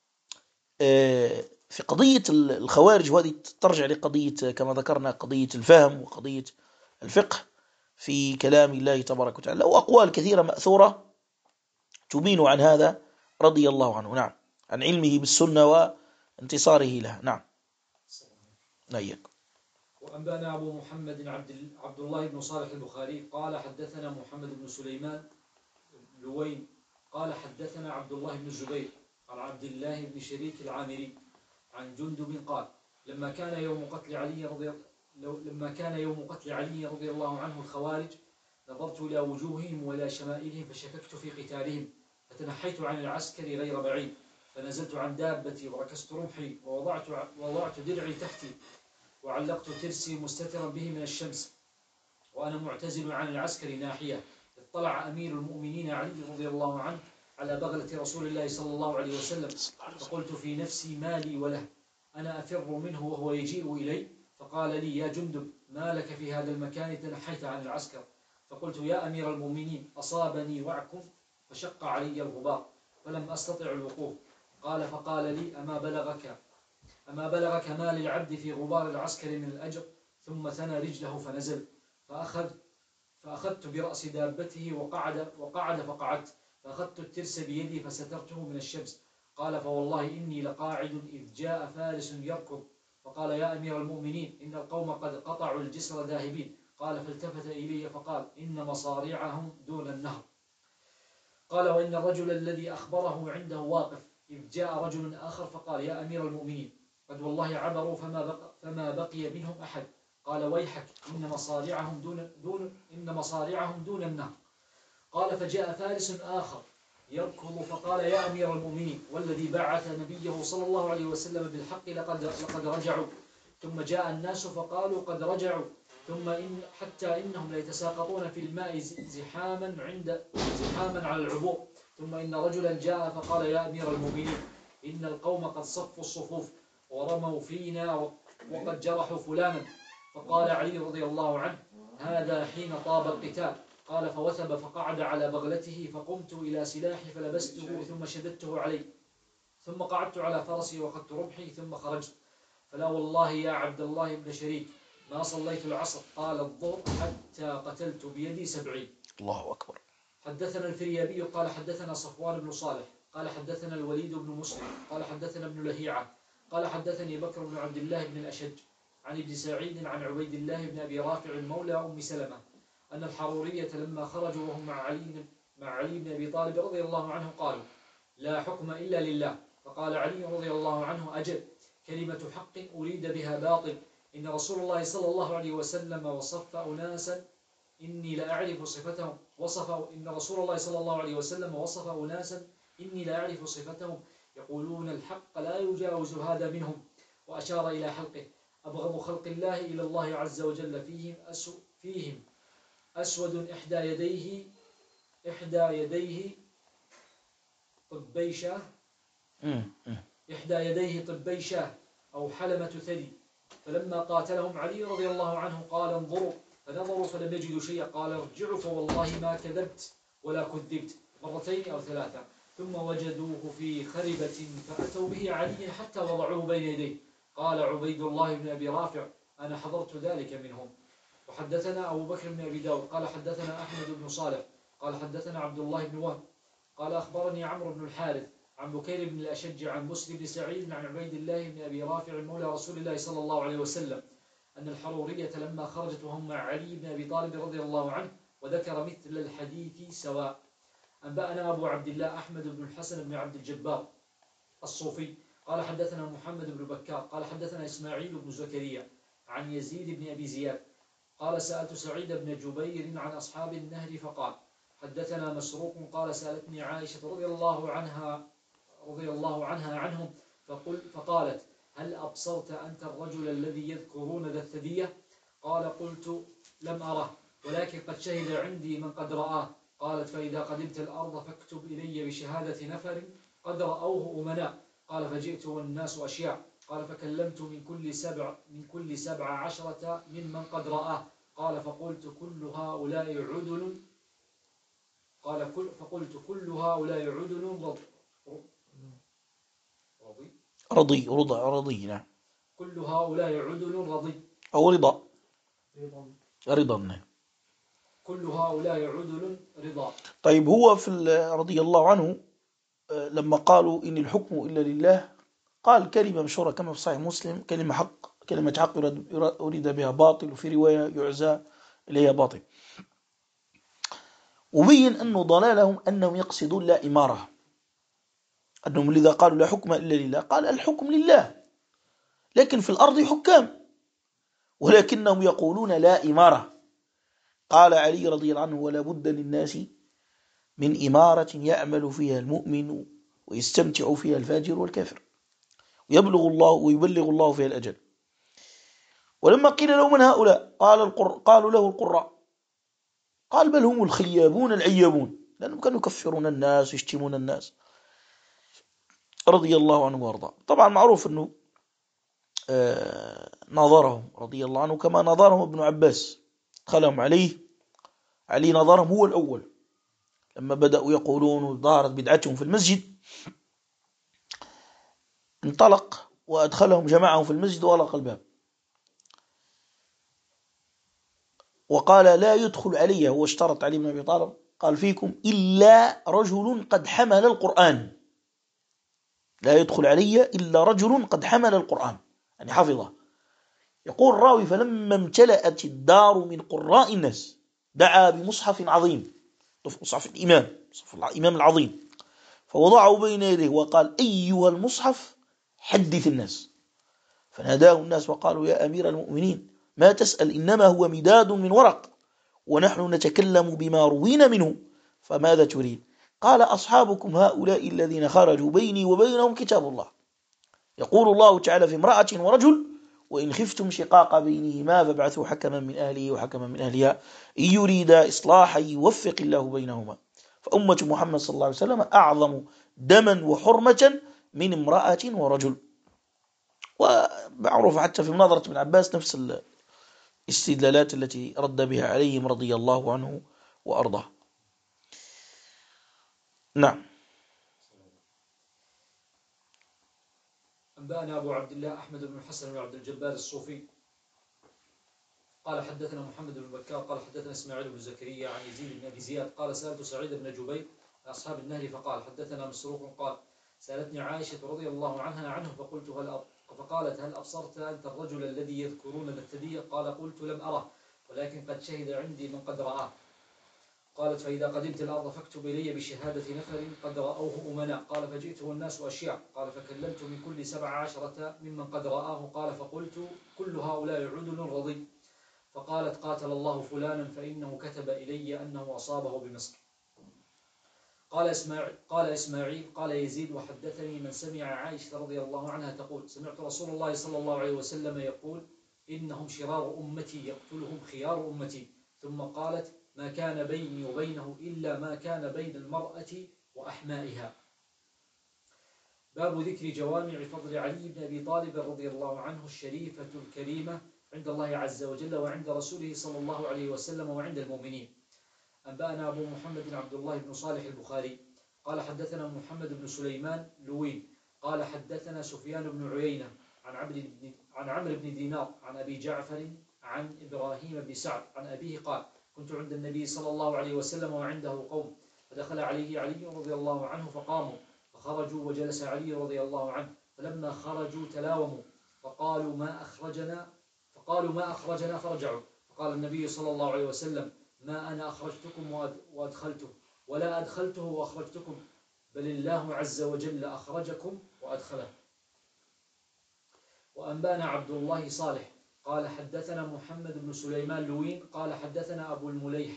في قضية الخوارج، وهذه ترجع لقضية كما ذكرنا قضية الفهم وقضية الفقه في كلام الله تبارك وتعالى، وأقوال كثيرة مأثورة تبين عن هذا رضي الله عنه. نعم. عن علمه بالسنة وانتصاره لها. نعم. نيك. وأنبانا أبو محمد عبد الله بن صالح البخاري قال حدثنا محمد بن سليمان لوين قال حدثنا عبد الله بن الزبير عن عبد الله بن شريك العامري عن جندب قال: لما كان يوم قتل علي رضي الله عنه الخوارج، نظرت إلى وجوههم وإلى شمائلهم فشككت في قتالهم، فتنحيت عن العسكر غير بعيد، فنزلت عن دابتي وركست رمحي ووضعت درعي تحتي وعلقت ترسي مستترا به من الشمس، وأنا معتزل عن العسكر ناحية. اطلع أمير المؤمنين علي رضي الله عنه على بغلة رسول الله صلى الله عليه وسلم، فقلت في نفسي: ما لي وله، أنا أفر منه وهو يجيء إلي. فقال لي: يا جندب، ما لك في هذا المكان تنحيت عن العسكر؟ فقلت: يا أمير المؤمنين، أصابني وعك فشق علي الغبار فلم أستطع الوقوف. قال: فقال لي: أما بلغك ما للعبد في غبار العسكر من الأجر؟ ثم ثنى رجله فنزل، فأخذت برأس دابته وقعد فقعدت، فأخذت الترس بيدي فسترته من الشمس. قال: فوالله إني لقاعد إذ جاء فارس يركض فقال: يا أمير المؤمنين، إن القوم قد قطعوا الجسر ذاهبين. قال: فالتفت إلي فقال: إن مصاريعهم دون النهر. قال: وإن الرجل الذي أخبره عنده واقف، إذ جاء رجل آخر فقال: يا أمير المؤمنين، قد والله عبروا فما بقي منهم أحد. قال: ويحك، إن مصاريعهم دون النهر. قال: فجاء فارس آخر يركض فقال: يا أمير المؤمنين، والذي بعث نبيه صلى الله عليه وسلم بالحق لقد رجعوا. ثم جاء الناس فقالوا: قد رجعوا. ثم حتى إنهم ليتساقطون في الماء زحاما على العبور. ثم إن رجلا جاء فقال: يا أمير المؤمنين، إن القوم قد صفوا الصفوف ورموا فينا وقد جرحوا فلانا. فقال علي رضي الله عنه: هذا حين طاب القتال. قال: فوثب فقعد على بغلته، فقمت إلى سلاحي فلبسته ثم شددته علي، ثم قعدت على فرسي وأخذت رمحي ثم خرجت. فلا والله يا عبد الله بن شريك ما صليت العصر قال الظهر حتى قتلت بيدي 70. الله أكبر. حدثنا الفريابي قال حدثنا صفوان بن صالح قال حدثنا الوليد بن مسلم قال حدثنا ابن لهيعة قال حدثني بكر بن عبد الله بن الأشج عن ابن سعيد عن عبيد الله بن أبي رافع مولى أم سلمة أن الحرورية لما خرجوا وهم مع علي بن أبي طالب رضي الله عنه قالوا: لا حكم إلا لله. فقال علي رضي الله عنه: أجل، كلمة حق أريد بها باطل. إن رسول الله صلى الله عليه وسلم وصف أناسا إني لأعرف صفتهم إن رسول الله صلى الله عليه وسلم وصف أناسا إني لأعرف صفتهم يقولون الحق لا يجاوز هذا منهم، وأشار إلى حلقه: أبغض خلق الله إلى الله عز وجل فيهم أسود إحدى يديه طبي شاه أو حلمة ثدي. فلما قاتلهم علي رضي الله عنه قال انظروا، فنظروا فلم يجدوا شيئا، قال ارجعوا فوالله ما كذبت ولا كذبت، مرتين أو ثلاثة. ثم وجدوه في خربة فأتوا به علي حتى وضعوه بين يديه. قال عبيد الله بن أبي رافع أنا حضرت ذلك منهم. وحدثنا أبو بكر بن أبي داود قال حدثنا أحمد بن صالح قال حدثنا عبد الله بن وهب قال أخبرني عمرو بن الحارث عن بكير بن الأشج عن مسلم بن سعيد عن عبيد الله بن أبي رافع مولى رسول الله صلى الله عليه وسلم أن الحرورية لما خرجت وهم مع علي بن أبي طالب رضي الله عنه، وذكر مثل الحديث سواء. أنبأنا أبو عبد الله أحمد بن الحسن بن عبد الجبار الصوفي قال حدثنا محمد بن بكار قال حدثنا إسماعيل بن زكريا عن يزيد بن أبي زياد قال سألت سعيد بن جبير عن أصحاب النهر فقال حدثنا مسروق قال سألتني عائشة رضي الله عنها عنهم فقالت هل أبصرت أنت الرجل الذي يذكرون ذا الثدية؟ قال قلت لم أره ولكن قد شهد عندي من قد رآه. قالت فإذا قدمت الأرض فاكتب إلي بشهادة نفر قد رأوه أمناء. قال فجئت والناس أشياء. قال فكلمت من كل 17 ممن قد رآه. قال فقلت كل هؤلاء عدل رضي. نعم. كل هؤلاء عدل رضي أو رضا. نعم. كل هؤلاء عدل رضا. طيب هو في رضي الله عنه لما قالوا إن الحكم إلا لله قال كلمة مشهورة كما في صحيح مسلم كلمة حق أريد بها باطل، وفي رواية يعزى إليها باطل. وبين أنه ضلالهم أنهم يقصدون لا إمارة، أنهم لذا قالوا لا حكم إلا لله. قال الحكم لله لكن في الأرض حكام، ولكنهم يقولون لا إمارة. قال علي رضي الله عنه ولا بد للناس من إمارة يأمل فيها المؤمن ويستمتع فيها الفاجر والكافر ويبلغ الله فيها الأجل. ولما قيل له من هؤلاء قالوا له القراء، قال بل هم الخيابون العيابون، لأنهم كانوا يكفرون الناس ويشتمون الناس رضي الله عنه وارضاه. طبعا معروف أنه نظرهم رضي الله عنه كما نظرهم ابن عباس، دخلهم علي نظرهم هو الأول لما بدأوا يقولون وظهرت بدعتهم في المسجد، انطلق وأدخلهم جماعهم في المسجد وأغلق الباب وقال لا يدخل علي، هو اشترط علي بن أبي طالب قال فيكم إلا رجل قد حمل القرآن، لا يدخل علي إلا رجل قد حمل القرآن يعني حفظه. يقول الراوي فلما امتلأت الدار من قراء الناس دعا بمصحف عظيم، مصحف الإمام العظيم، فوضعه بين يديه وقال أيها المصحف حدث الناس. فناداه الناس وقالوا يا أمير المؤمنين ما تسأل، إنما هو مداد من ورق ونحن نتكلم بما روينا منه، فماذا تريد؟ قال أصحابكم هؤلاء الذين خرجوا بيني وبينهم كتاب الله، يقول الله تعالى في امرأة ورجل وإن خفتم شقاق بينهما فابعثوا حكما من أهله وحكما من أهلها إن يريدا إصلاحا يوفق الله بينهما. فأمة محمد صلى الله عليه وسلم أعظم دما وحرمة من امرأة ورجل. ومعروف حتى في مناظرة ابن عباس نفس الاستدلالات التي رد بها عليهم رضي الله عنه وأرضاه. نعم. أنبأنا أبو عبد الله أحمد بن الحسن بن عبد الجبار الصوفي قال حدثنا محمد بن بكار قال حدثنا إسماعيل بن زكريا عن يزيد بن أبي زياد قال سألت سعيد بن جبير أصحاب النهر فقال حدثنا مسروق قال سألتني عائشة رضي الله عنها عنه فقالت هل أبصرت أنت الرجل الذي يذكرون الثدي؟ قال قلت لم أره ولكن قد شهد عندي من قد رآه. قالت فإذا قدمت الأرض فاكتب إلي بشهادة نفر قد رأوه أمناء. قال فجئت والناس أشياء. قال فكلمت من كل 17 ممن قد رآه. قال فقلت كل هؤلاء عدل رضي. فقالت قاتل الله فلانا فإنه كتب إلي أنه أصابه بمصر. قال إسماعيل قال يزيد وحدثني من سمع عائشة رضي الله عنها تقول سمعت رسول الله صلى الله عليه وسلم يقول إنهم شرار أمتي يقتلهم خيار أمتي. ثم قالت ما كان بيني وبينه إلا ما كان بين المرأة وأحمائها. باب ذكر جوامع فضل علي بن أبي طالب رضي الله عنه الشريفة الكريمة عند الله عز وجل وعند رسوله صلى الله عليه وسلم وعند المؤمنين. أنبأنا أبو محمد عبد الله بن صالح البخاري قال حدثنا محمد بن سليمان لوين قال حدثنا سفيان بن عيينة عن عمرو بن دينار عن أبي جعفر عن إبراهيم بن سعد عن أبيه قال كنت عند النبي صلى الله عليه وسلم وعنده قوم فدخل عليه علي رضي الله عنه فقاموا فخرجوا وجلس علي رضي الله عنه فلما خرجوا تلاوموا فقالوا ما أخرجنا فرجعوا فقال النبي صلى الله عليه وسلم ما أنا أخرجتكم وأدخلته ولا أدخلته وأخرجتكم بل الله عز وجل أخرجكم وأدخله. وأنبانا عبد الله صالح قال حدثنا محمد بن سليمان لوين قال حدثنا أبو المليح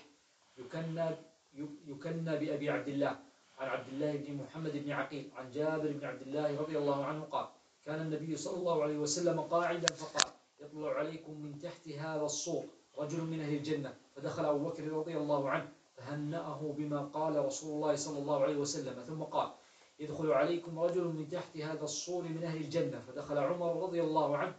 يكنى بأبي عبد الله عن عبد الله بن محمد بن عقيل عن جابر بن عبد الله رضي الله عنه قال كان النبي صلى الله عليه وسلم قاعدا فقال يطلع عليكم من تحت هذا الصور رجل من أهل الجنة فدخل أبو بكر رضي الله عنه فهنأه بما قال رسول الله صلى الله عليه وسلم ثم قال يدخل عليكم رجل من تحت هذا الصور من أهل الجنة فدخل عمر رضي الله عنه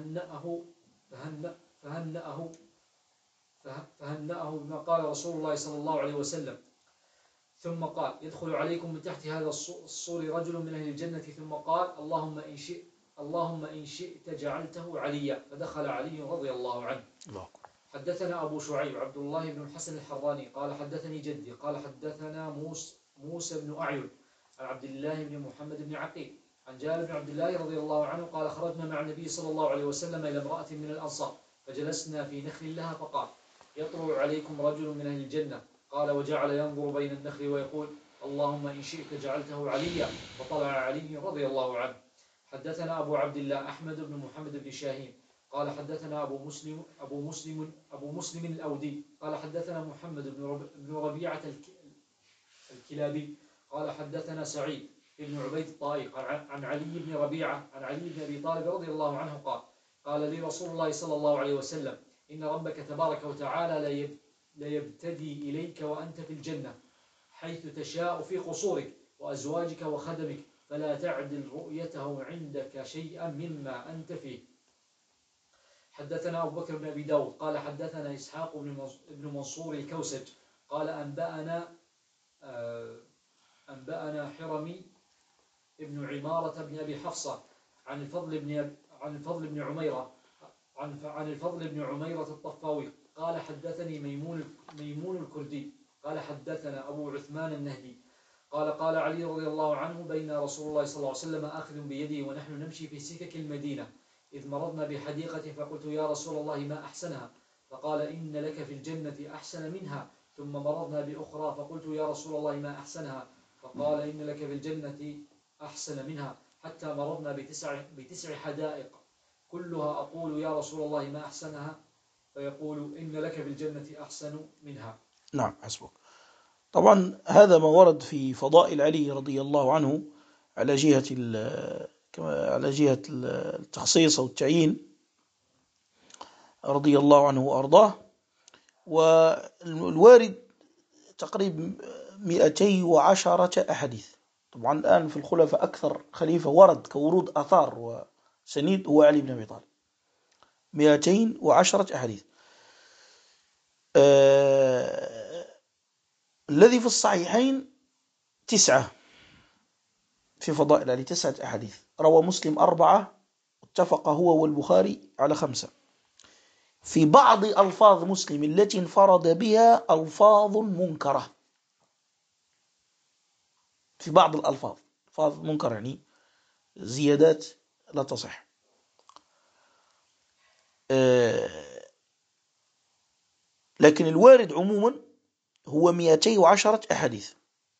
فهنأه بما قال رسول الله صلى الله عليه وسلم ثم قال يدخل عليكم من تحت هذا الصور رجل من أهل الجنة ثم قال اللهم إن شئت جعلته عليا فدخل علي رضي الله عنه. حدثنا أبو شعيب عبد الله بن الحسن الحراني قال حدثني جدي قال حدثنا موسى بن أعين عن عبد الله بن محمد بن عقيل عن جابر بن عبد الله رضي الله عنه قال خرجنا مع النبي صلى الله عليه وسلم إلى امرأة من الأنصار فجلسنا في نخل لها فقال يطلع عليكم رجل من أهل الجنة قال وجعل ينظر بين النخل ويقول اللهم إن شئت جعلته عليا فطلع علي رضي الله عنه. حدثنا أبو عبد الله أحمد بن محمد بن شاهين قال حدثنا أبو مسلم الأودي قال حدثنا محمد بن ربيعة الكلابي قال حدثنا سعيد بن عبيد الطائي عن علي بن ربيعة عن علي بن أبي طالب رضي الله عنه قال لي رسول الله صلى الله عليه وسلم إن ربك تبارك وتعالى لا يبتدي إليك وأنت في الجنة حيث تشاء في قصورك وأزواجك وخدمك فلا تعدل رؤيته عندك شيئا مما أنت فيه. حدثنا أبو بكر بن أبي داود قال حدثنا إسحاق بن منصور الكوسج قال أنبأنا حرمي ابن عمارة بن أبي حفصة عن الفضل بن عميرة الطفاوي قال حدثني ميمون الكردي قال حدثنا أبو عثمان النهدي قال علي رضي الله عنه بين رسول الله صلى الله عليه وسلم آخذ بيدي ونحن نمشي في سكك المدينة إذ مرضنا بحديقة فقلت يا رسول الله ما أحسنها فقال إن لك في الجنة أحسن منها ثم مرضنا بأخرى فقلت يا رسول الله ما أحسنها فقال إن لك في الجنة أحسن منها حتى مرضنا بتسع حدائق كلها أقول يا رسول الله ما أحسنها فيقول إن لك في الجنة أحسن منها. نعم حسبك. طبعا هذا ما ورد في فضائل علي رضي الله عنه على جهة التخصيص والتعيين رضي الله عنه وأرضاه. والوارد تقريبا 210 أحاديث. طبعا الآن في الخلفاء أكثر خليفة ورد كورود أثار وسنيد هو علي بن أبي طالب 210 أحاديث. الذي في الصحيحين 9 في فضائل علي 9 أحاديث. روى مسلم 4 اتفق هو والبخاري على 5. في بعض ألفاظ مسلم التي انفرد بها ألفاظ منكرة. في بعض الألفاظ منكر يعني زيادات لا تصح. لكن الوارد عموما هو 210 أحاديث.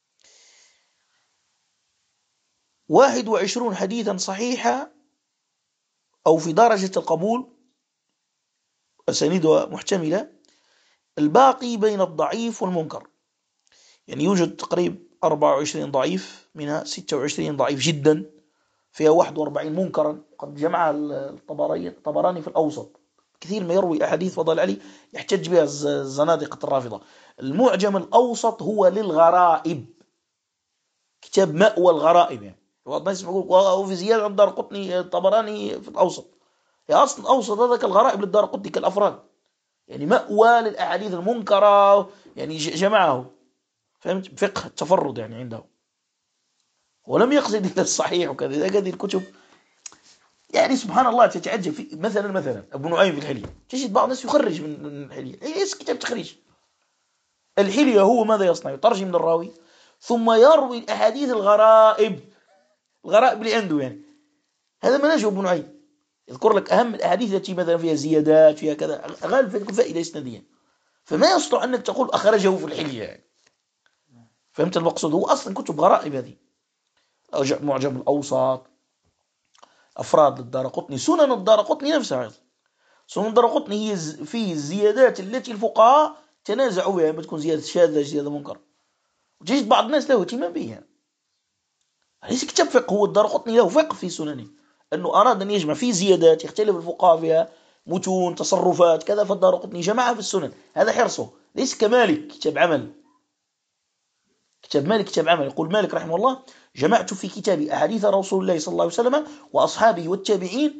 21 حديثا صحيحة أو في درجة القبول أسانيدها محتملة. الباقي بين الضعيف والمنكر، يعني يوجد تقريبا 24 ضعيف، منها 26 ضعيف جدا، فيها 41 منكرا قد جمعها الطبراني في الأوسط. كثير ما يروي أحاديث فضل علي يحتج بها الزنادقة الرافضة. المعجم الأوسط هو للغرائب، كتاب مأوى الغرائب، يعني بعض الناس يقول وفي زيادة عند الدارقطني الطبراني في الأوسط. هي أصلا الأوسط هذا كالغرائب للدارقطني كالأفراد، يعني مأوى للأحاديث المنكرة، يعني جمعه، فهمت، بفقه التفرد يعني عنده، ولم يقصد إلى الصحيح وكذا. هذه الكتب يعني سبحان الله تتعجب. في مثلا أبو نعيم في الحلية، تجد بعض الناس يخرج من الحلية، ايش كتاب تخريج الحلية؟ هو ماذا يصنع؟ يترجم للراوي ثم يروي الأحاديث الغرائب اللي عنده، يعني هذا منهج ابن نعيم، يذكر لك أهم الأحاديث التي مثلا فيها زيادات فيها كذا، غالبا تكون فائدة إسنادية، فما يستطيع أنك تقول أخرجه في الحلية يعني. فهمت المقصود؟ هو أصلا كتب غرائب هذه، معجم الأوسط، أفراد الدارقطني، سنن الدارقطني نفسها أيضا. سنن الدارقطني هي فيه الزيادات التي الفقهاء تنازعوا بها، ما تكون زيادة شاذة زيادة منكر، وتجد بعض الناس له اهتمام بها. ليس كتاب فقه، هو الدارقطني له فقه في سننه، أنه أراد أن يجمع فيه زيادات يختلف الفقهاء فيها، متون، تصرفات كذا، فالدارقطني جمعها في السنن، هذا حرصه. ليس كمالك كتاب عمل، كتاب مالك كتاب عمل. يقول مالك رحمه الله: جمعت في كتابي أحاديث رسول الله صلى الله عليه وسلم وأصحابه والتابعين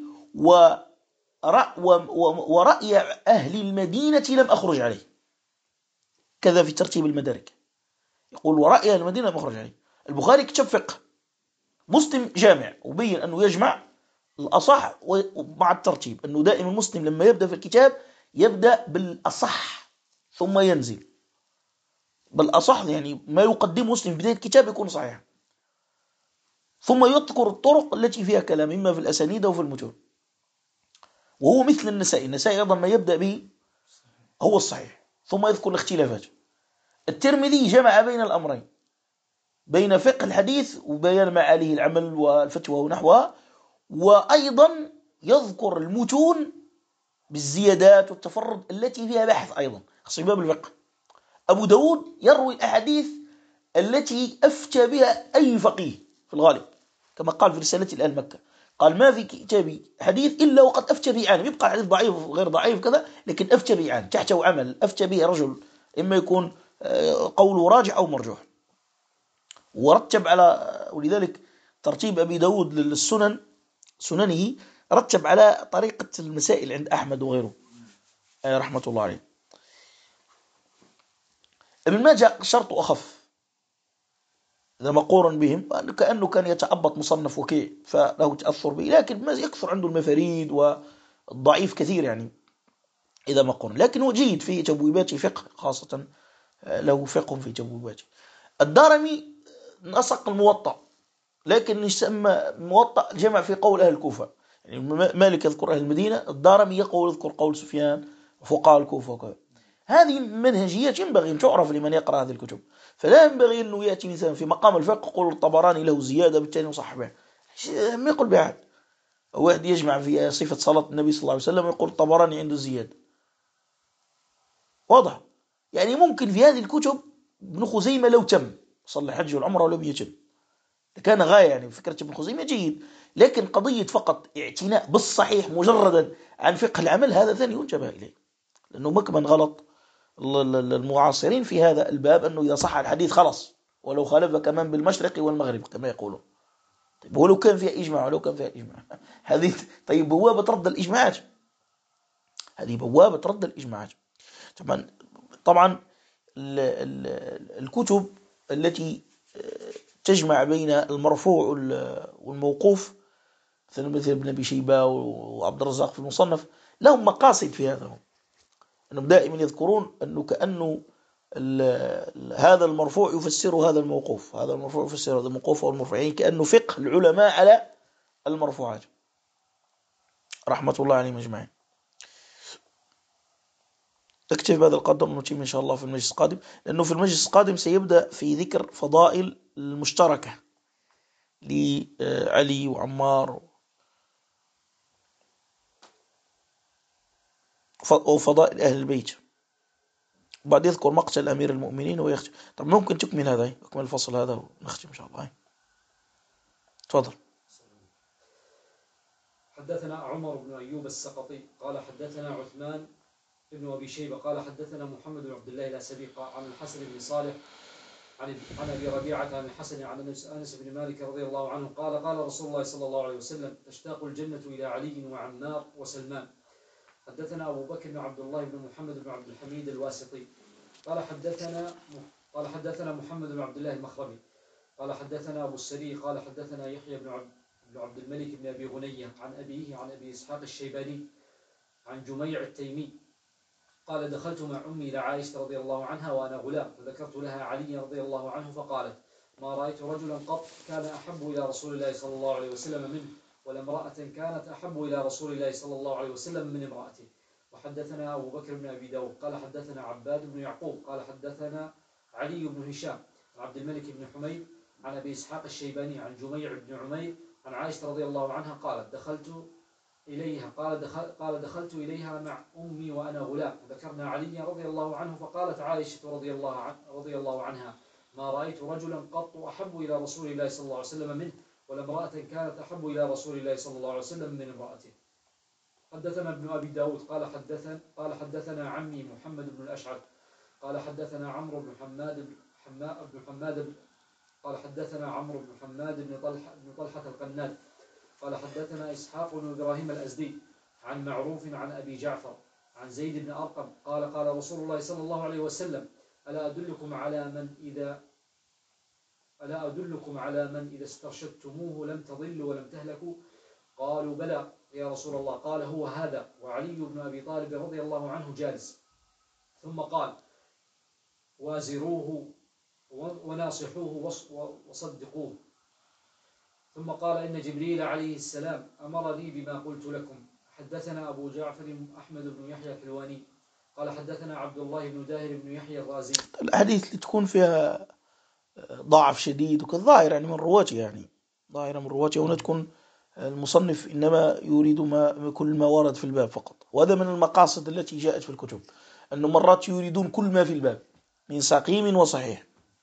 ورأي أهل المدينة لم أخرج عليه. كذا في ترتيب المدارك، يقول ورأي أهل المدينة لم أخرج عليه. البخاري كتاب فقه، مسلم جامع وبين أنه يجمع الأصح مع الترتيب، أنه دائما المسلم لما يبدأ في الكتاب يبدأ بالأصح ثم ينزل بالأصح، يعني ما يقدمه مسلم في بداية الكتاب يكون صحيح، ثم يذكر الطرق التي فيها كلام إما في الأسانيد أو في المتون. وهو مثل النسائي أيضا ما يبدأ به هو الصحيح ثم يذكر الاختلافات. الترمذي جمع بين الأمرين، بين فقه الحديث وبيان معاليه العمل والفتوى ونحوها، وأيضا يذكر المتون بالزيادات والتفرد التي فيها بحث أيضا خاصة باب الفقه. أبو داود يروي الأحاديث التي أفتى بها أي فقيه في الغالب، كما قال في رسالة الآل مكة، قال: ما في كتابي حديث إلا وقد أفتى به عالم. يبقى الحديث ضعيف وغير ضعيف كذا، لكن أفتى به عالم، تحته عمل أفتى به رجل، إما يكون قوله راجح أو مرجوح. ورتب على، ولذلك ترتيب أبي داود للسنن سننه رتب على طريقة المسائل عند أحمد وغيره رحمة الله عليه. ابن ماجه شرط أخف إذا مقورن بهم، كأنه كان يتعبط مصنف وكيع فله تأثر به، لكن ما يكثر عنده المفاريد والضعيف كثير يعني إذا مقورن، لكن هو جيد في تبويباته فقه، خاصة له فقه في تبويباته. الدارمي نسق الموطأ، لكن يسمى موطأ جمع في قول أهل الكوفة، يعني مالك يذكر أهل المدينة، الدارمي يذكر قول سفيان وفقهاء الكوفة وكذا. هذه منهجية ينبغي أن تعرف لمن يقرأ هذه الكتب، فلا ينبغي أنه يأتي مثلا في مقام الفقه يقول الطبراني له زيادة بالتالي صحبه، ما يقول بأحد. واحد يجمع في صفة صلاة النبي صلى الله عليه وسلم يقول الطبراني عنده زيادة، واضح. يعني ممكن في هذه الكتب ابن خزيمة لو تم صلى الحج والعمرة ولم يتم كان غاية، يعني فكرة ابن خزيمة جيد، لكن قضية فقط اعتناء بالصحيح مجردا عن فقه العمل هذا ثاني ينتبه إليه، لأنه مكمن غلط المعاصرين في هذا الباب، أنه إذا صح الحديث خلص ولو خالف كمان بالمشرق والمغرب كما يقولون. طيب ولو كان فيها إجماع، ولو كان فيها إجماع هذه طيب بوابة رد الإجماعات، هذه بوابة رد الإجماعات. طبعا الكتب التي تجمع بين المرفوع والموقوف مثل ابن أبي شيبة وعبد الرزاق في المصنف لهم مقاصد في هذا، أنهم دائما يذكرون أنه كأنه هذا المرفوع يفسر هذا الموقوف، هذا المرفوع يفسر هذا الموقوف والمرفوعين، كأنه فقه العلماء على المرفوعات رحمة الله عليهم أجمعين. تكتب هذا القدر ونتم إن شاء الله في المجلس القادم، لأنه في المجلس القادم سيبدأ في ذكر فضائل المشتركة لعلي وعمار وفضائل أهل البيت، وبعد يذكر مقتل أمير المؤمنين ويختم. طب ممكن تكمل هذا، يكمل الفصل هذا ونختم إن شاء الله. تفضل. حدثنا عمر بن أيوب السقطي قال حدثنا عثمان ابن أبي شيبة قال حدثنا محمد بن عبد الله الأسبي عن الحسن بن صالح عن أبي ربيعة عن الحسن عن أنس بن مالك رضي الله عنه قال قال رسول الله صلى الله عليه وسلم تشتاق الجنة إلى علي وعمار وسلمان. حدثنا أبو بكر بن عبد الله بن محمد بن عبد الحميد الواسطي قال حدثنا محمد بن عبد الله المخرمي قال حدثنا أبو السري قال حدثنا يحيى بن عبد الملك بن أبي غنية عن أبيه عن أبي إسحاق الشيباني عن جميع التيمي قال دخلت مع أمي لعائشة رضي الله عنها وأنا غلام فذكرت لها علي رضي الله عنه فقالت ما رأيت رجلا قط كان أحب إلى رسول الله صلى الله عليه وسلم منه ولا امرأة كانت أحب إلى رسول الله صلى الله عليه وسلم من امرأته. وحدثنا أبو بكر بن أبي داود قال حدثنا عباد بن يعقوب قال حدثنا علي بن هشام عن عبد الملك بن حميد عن أبي إسحاق الشيباني عن جميع بن عمير عن عائشة رضي الله عنها قالت دخلت إليها مع أمي وأنا غلام ذكرنا علي رضي الله عنه فقالت عائشة رضي الله عنها ما رأيت رجلا قط أحب إلى رسول الله صلى الله عليه وسلم منه ولا امرأة كانت أحب إلى رسول الله صلى الله عليه وسلم من امرأته. حدثنا ابن أبي داود قال حدثنا عمي محمد بن الأشعث قال حدثنا عمرو بن حماد قال حدثنا عمرو بن حماد بن طلحة القناد قال حدثنا إسحاق بن إبراهيم الأزدي عن معروف عن أبي جعفر عن زيد بن أرقم قال قال رسول الله صلى الله عليه وسلم ألا أدلكم على من إذا استرشدتموه لم تضلوا ولم تهلكوا قالوا بلى يا رسول الله قال هو هذا وعلي بن أبي طالب رضي الله عنه جالس ثم قال وازروه وناصحوه وصدقوه ثم قال إن جبريل عليه السلام أمرني بما قلت لكم. حدثنا أبو جعفر أحمد بن يحيى الحلواني قال حدثنا عبد الله بن داهر بن يحيى الرازي. الأحاديث اللي تكون فيها ضعف شديد وكالظاهر يعني من رواته يعني ظاهرة من رواته هنا تكون المصنف إنما يريد كل ما ورد في الباب فقط، وهذا من المقاصد التي جاءت في الكتب أنه مرات يريدون كل ما في الباب من سقيم وصحيح.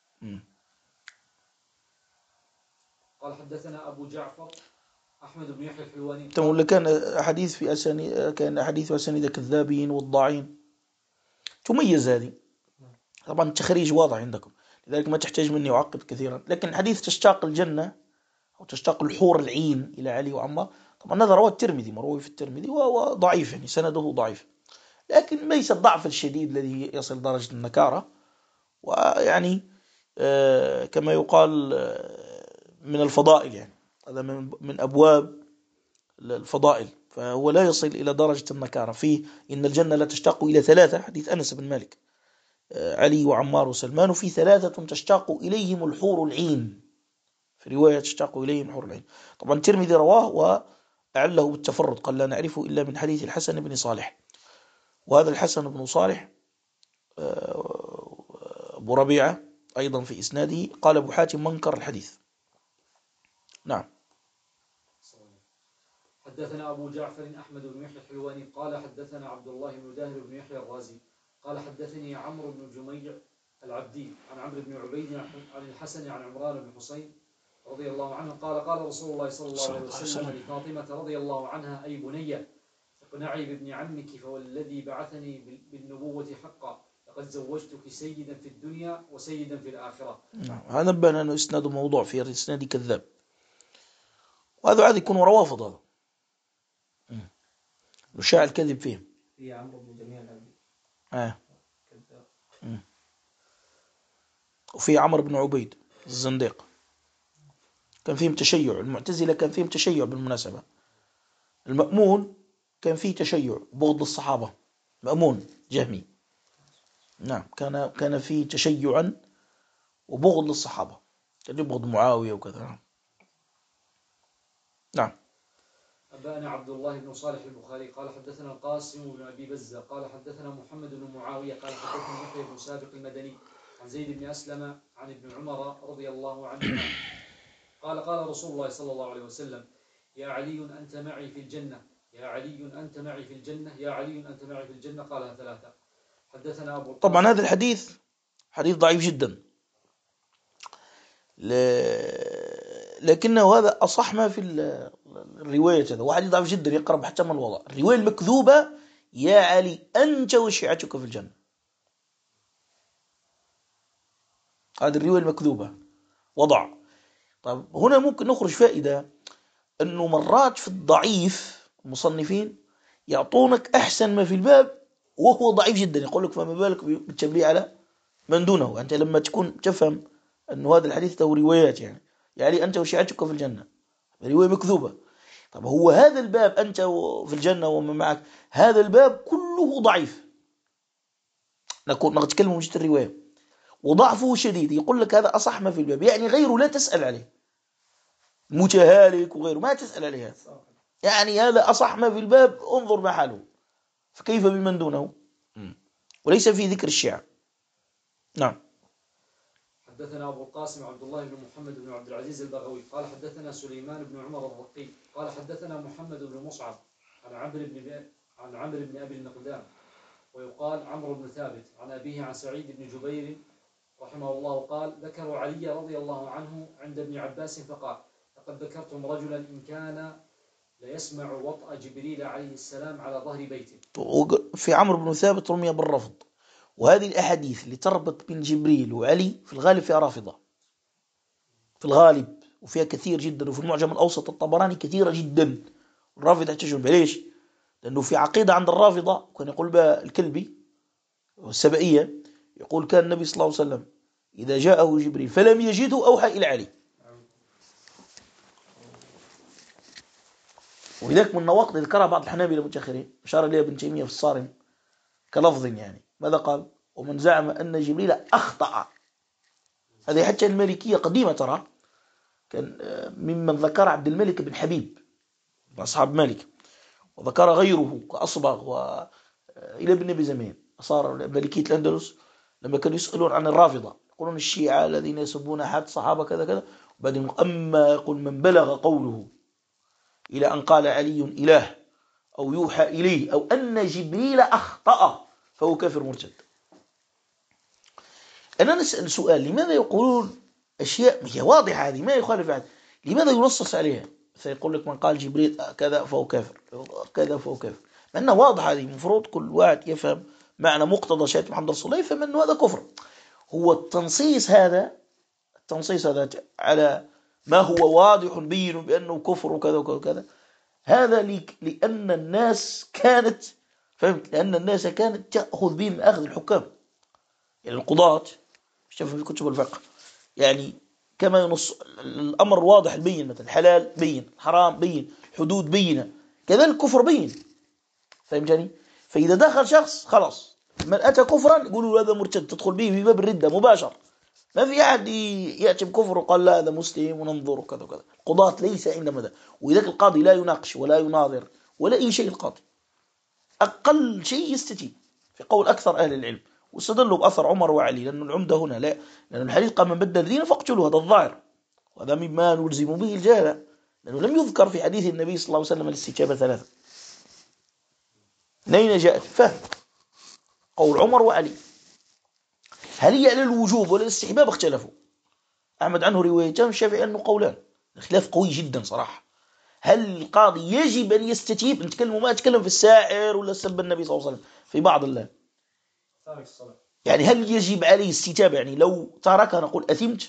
قال حدثنا أبو جعفر أحمد بن يحيى الحلواني ولا كان أحاديث في أسانيد كذابين والضاعين تميز هذه طبعا التخريج واضح عندكم لذلك ما تحتاج مني أعقب كثيرا، لكن حديث تشتاق الجنة أو تشتاق الحور العين إلى علي وعمار طبعا هذا رواه الترمذي مروي في الترمذي وهو ضعيف يعني سنده ضعيف، لكن ليس الضعف الشديد الذي يصل درجة النكارة، ويعني كما يقال من الفضائل يعني هذا من أبواب الفضائل، فهو لا يصل إلى درجة النكارة. فيه إن الجنة لا تشتاق إلى ثلاثة حديث أنس بن مالك علي وعمار وسلمان، وفي ثلاثة تشتاق إليهم الحور العين في رواية تشتاق إليهم الحور العين. طبعا الترمذي رواه وأعله بالتفرد قال لا نعرفه إلا من حديث الحسن بن صالح، وهذا الحسن بن صالح أبو ربيعة أيضا في إسناده قال أبو حاتم منكر الحديث. نعم. حدثنا أبو جعفر أحمد بن يحيى الحلواني قال حدثنا عبد الله بن داهر بن يحيى الرازي قال حدثني عمرو بن جميع العبدي عن عمرو بن عبيد عن الحسن عن عمران بن حسين رضي الله عنه قال قال رسول الله صلى الله عليه وسلم لفاطمة رضي الله عنها أي بنية اقنعي بابن عمك فوالذي بعثني بالنبوة حقا لقد زوجتك سيدا في الدنيا وسيدا في الآخرة. هذا نبأنا أنه إسناد موضوع في إسناد كذاب، وهذا عادي يكون روافض، هذا وشاع الكذب فيهم. في عمرو بن جميع العبدي كذاب. وفي عمرو بن عبيد الزنديق كان فيهم تشيع، المعتزلة كان فيهم تشيع بالمناسبة، المأمون كان فيه تشيع بغض الصحابة، مأمون جهمي نعم كان فيه تشيعا وبغض للصحابة، كان يبغض معاوية وكذا. نعم. أبانا عبد الله بن صالح البخاري قال حدثنا القاسم بن أبي بزة قال حدثنا محمد بن معاوية قال حدثنا يحيى بن سابق المدني عن زيد بن أسلم عن ابن عمر رضي الله عنهما قال قال رسول الله صلى الله عليه وسلم يا علي أنت معي في الجنة يا علي أنت معي في الجنة يا علي أنت معي في الجنة قالها ثلاثة. حدثنا أبو طبعا هذا الحديث حديث ضعيف جدا، لكنه هذا أصح ما في الرواية، هذا وحديث ضعيف جدا يقرب حتى من الوضع. الرواية المكذوبة يا علي أنت وشيعتك في الجنة، هذه الرواية المكذوبة وضع. طيب هنا ممكن نخرج فائدة، أنه مرات في الضعيف المصنفين يعطونك أحسن ما في الباب وهو ضعيف جدا، يقول لك فما بالك بالتمليه على من دونه. أنت لما تكون تفهم أنه هذا الحديث له روايات، يعني أنت وشيعتك في الجنة، رواية مكذوبة. طب هو هذا الباب أنت في الجنة ومن معك، هذا الباب كله ضعيف، نتكلم من وجهة الرواية، وضعفه شديد. يقول لك هذا أصح ما في الباب، يعني غيره لا تسأل عليه، متهالك وغيره ما تسأل عليه هذا. يعني هذا أصح ما في الباب، انظر ما حاله، فكيف بمن دونه؟ وليس في ذكر الشيعة. نعم. حدثنا أبو القاسم عبد الله بن محمد بن عبد العزيز البغوي قال حدثنا سليمان بن عمر الرقي قال حدثنا محمد بن مصعب عن عمرو بن أبي المقدام ويقال عمرو بن ثابت عن أبيه عن سعيد بن جبير رحمه الله قال ذكروا علي رضي الله عنه عند ابن عباس فقال لقد ذكرتم رجلا إن كان ليسمع وطأ جبريل عليه السلام على ظهر بيته. في عمرو بن ثابت رمي بالرفض، وهذه الأحاديث اللي تربط بين جبريل وعلي في الغالب فيها رافضة، في الغالب، وفيها كثير جدا، وفي المعجم الأوسط الطبراني كثيرة جدا. الرافضة يحتجون ليش؟ لأنه في عقيدة عند الرافضة كان يقول بها الكلبي والسبئية، يقول كان النبي صلى الله عليه وسلم إذا جاءه جبريل فلم يجده أوحى إلى علي. ولذلك من نواقض ذكرها بعض الحنابلة المتأخرين، أشار إليها ابن تيمية في الصارم كلفظ، يعني ماذا قال؟ ومن زعم أن جبريل أخطأ، هذه حتى المالكية قديمة ترى، كان ممن ذكر عبد الملك بن حبيب أصحاب مالك، وذكر غيره كأصبغ وإلى ابن أبي زمان. صار مالكية الأندلس لما كانوا يسألون عن الرافضة يقولون الشيعة الذين يسبون أحد الصحابة كذا كذا، وبعدين أما يقول من بلغ قوله إلى أن قال علي إله أو يوحى إليه أو أن جبريل أخطأ فهو كافر مرتد. أنا نسأل سؤال، لماذا يقولون أشياء هي واضحة هذه ما يخالف عنها، لماذا ينصص عليها؟ فيقول لك من قال جبريل كذا فهو كافر، كذا فهو كافر، مع أنها واضحة هذه. المفروض كل واحد يفهم معنى مقتضى شهادة محمد رسول الله، يفهم أنه هذا كفر. هو التنصيص هذا على ما هو واضح بين بأنه كفر وكذا وكذا وكذا، هذا لأن الناس كانت لأن الناس كانت تأخذ بهم أخذ الحكام، يعني القضاة شوفوا في كتب الفقه، يعني كما ينص الأمر واضح البين، مثلا الحلال بين، الحرام بين، الحدود بينة، كذلك الكفر بين، فهمتني؟ فإذا دخل شخص خلاص من أتى كفرا يقولوا هذا مرتد، تدخل به في باب الردة مباشر، ما في أحد يأتي بكفر وقال لا هذا مسلم وننظر وكذا وكذا. القضاة ليس عندما ذا، وإذاك القاضي لا يناقش ولا يناظر ولا أي شيء. القاضي أقل شيء يستجيب في قول أكثر أهل العلم، واستدلوا بأثر عمر وعلي، لأن العمدة هنا لا، لأن الحديث قال من بدل دينه فاقتلوه، هذا الظاهر، وهذا مما نلزم به الجهلة، لأنه لم يذكر في حديث النبي صلى الله عليه وسلم الاستجابة ثلاثة. من أين جاءت؟ فهم قول عمر وعلي. هل هي على الوجوب ولا الاستحباب؟ اختلفوا. أحمد عنه روايتان، الشافعي أنه قولان، الخلاف قوي جدا صراحة. هل القاضي يجب أن يستجيب؟ نتكلم ما أتكلم في الساحر ولا سب النبي صلى الله عليه وسلم، في بعض الله، يعني هل يجب عليه استجابة؟ يعني لو ترك نقول أثمت،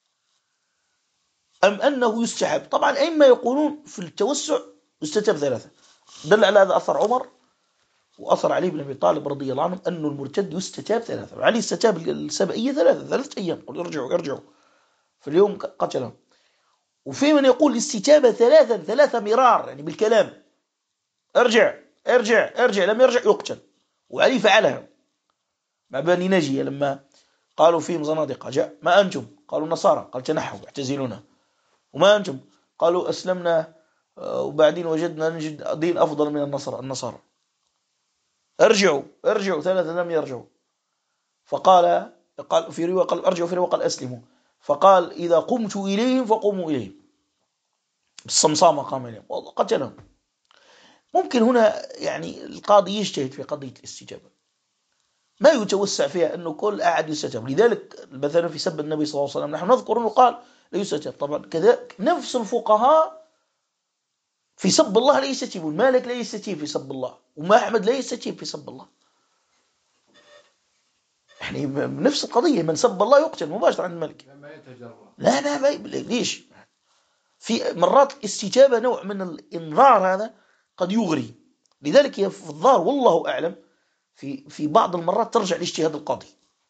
أم أنه يستحب؟ طبعا أئمة يقولون في التوسع يستتاب ثلاثة، دل على هذا أثر عمر وأثر علي بن أبي طالب رضي الله عنه أنه المرتد يستتاب ثلاثة، وعلي استتاب السبئية ثلاثة أيام، قل ارجعوا في اليوم قتلهم. وفي من يقول الاستتابة ثلاثة مرار، يعني بالكلام، ارجع لم يرجع يقتل. وعلي فعلها مع بني نجية لما قالوا فيهم زنادقة، جاء ما أنتم؟ قالوا نصارى، قال تنحوا اعتزلونا. وما أنتم؟ قالوا أسلمنا وبعدين وجدنا نجد دين أفضل من النصارى. ارجعوا ثلاثة لم يرجعوا. قال في رواية قال ارجعوا، في رواية قال أسلموا. فقال إذا قمت إليهم فقوموا إليهم، بالصمصامة قام إليهم وقتلهم. ممكن هنا يعني القاضي يجتهد في قضية الاستجابة، ما يتوسع فيها أنه كل أحد يستجاب. لذلك مثلا في سب النبي صلى الله عليه وسلم نحن نذكر أنه قال لا يستجاب. طبعا كذلك نفس الفقهاء في سب الله لا يستجيبون، مالك لا يستجيب في سب الله، وما أحمد لا يستجيب في سب الله. يعني نفس القضية، من سب الله يقتل مباشرة عند الملك. ما يتجرأ. لا ليش؟ في مرات استجابة نوع من الإنذار هذا قد يغري، لذلك هي في الظاهر والله أعلم في بعض المرات ترجع لاجتهاد القاضي.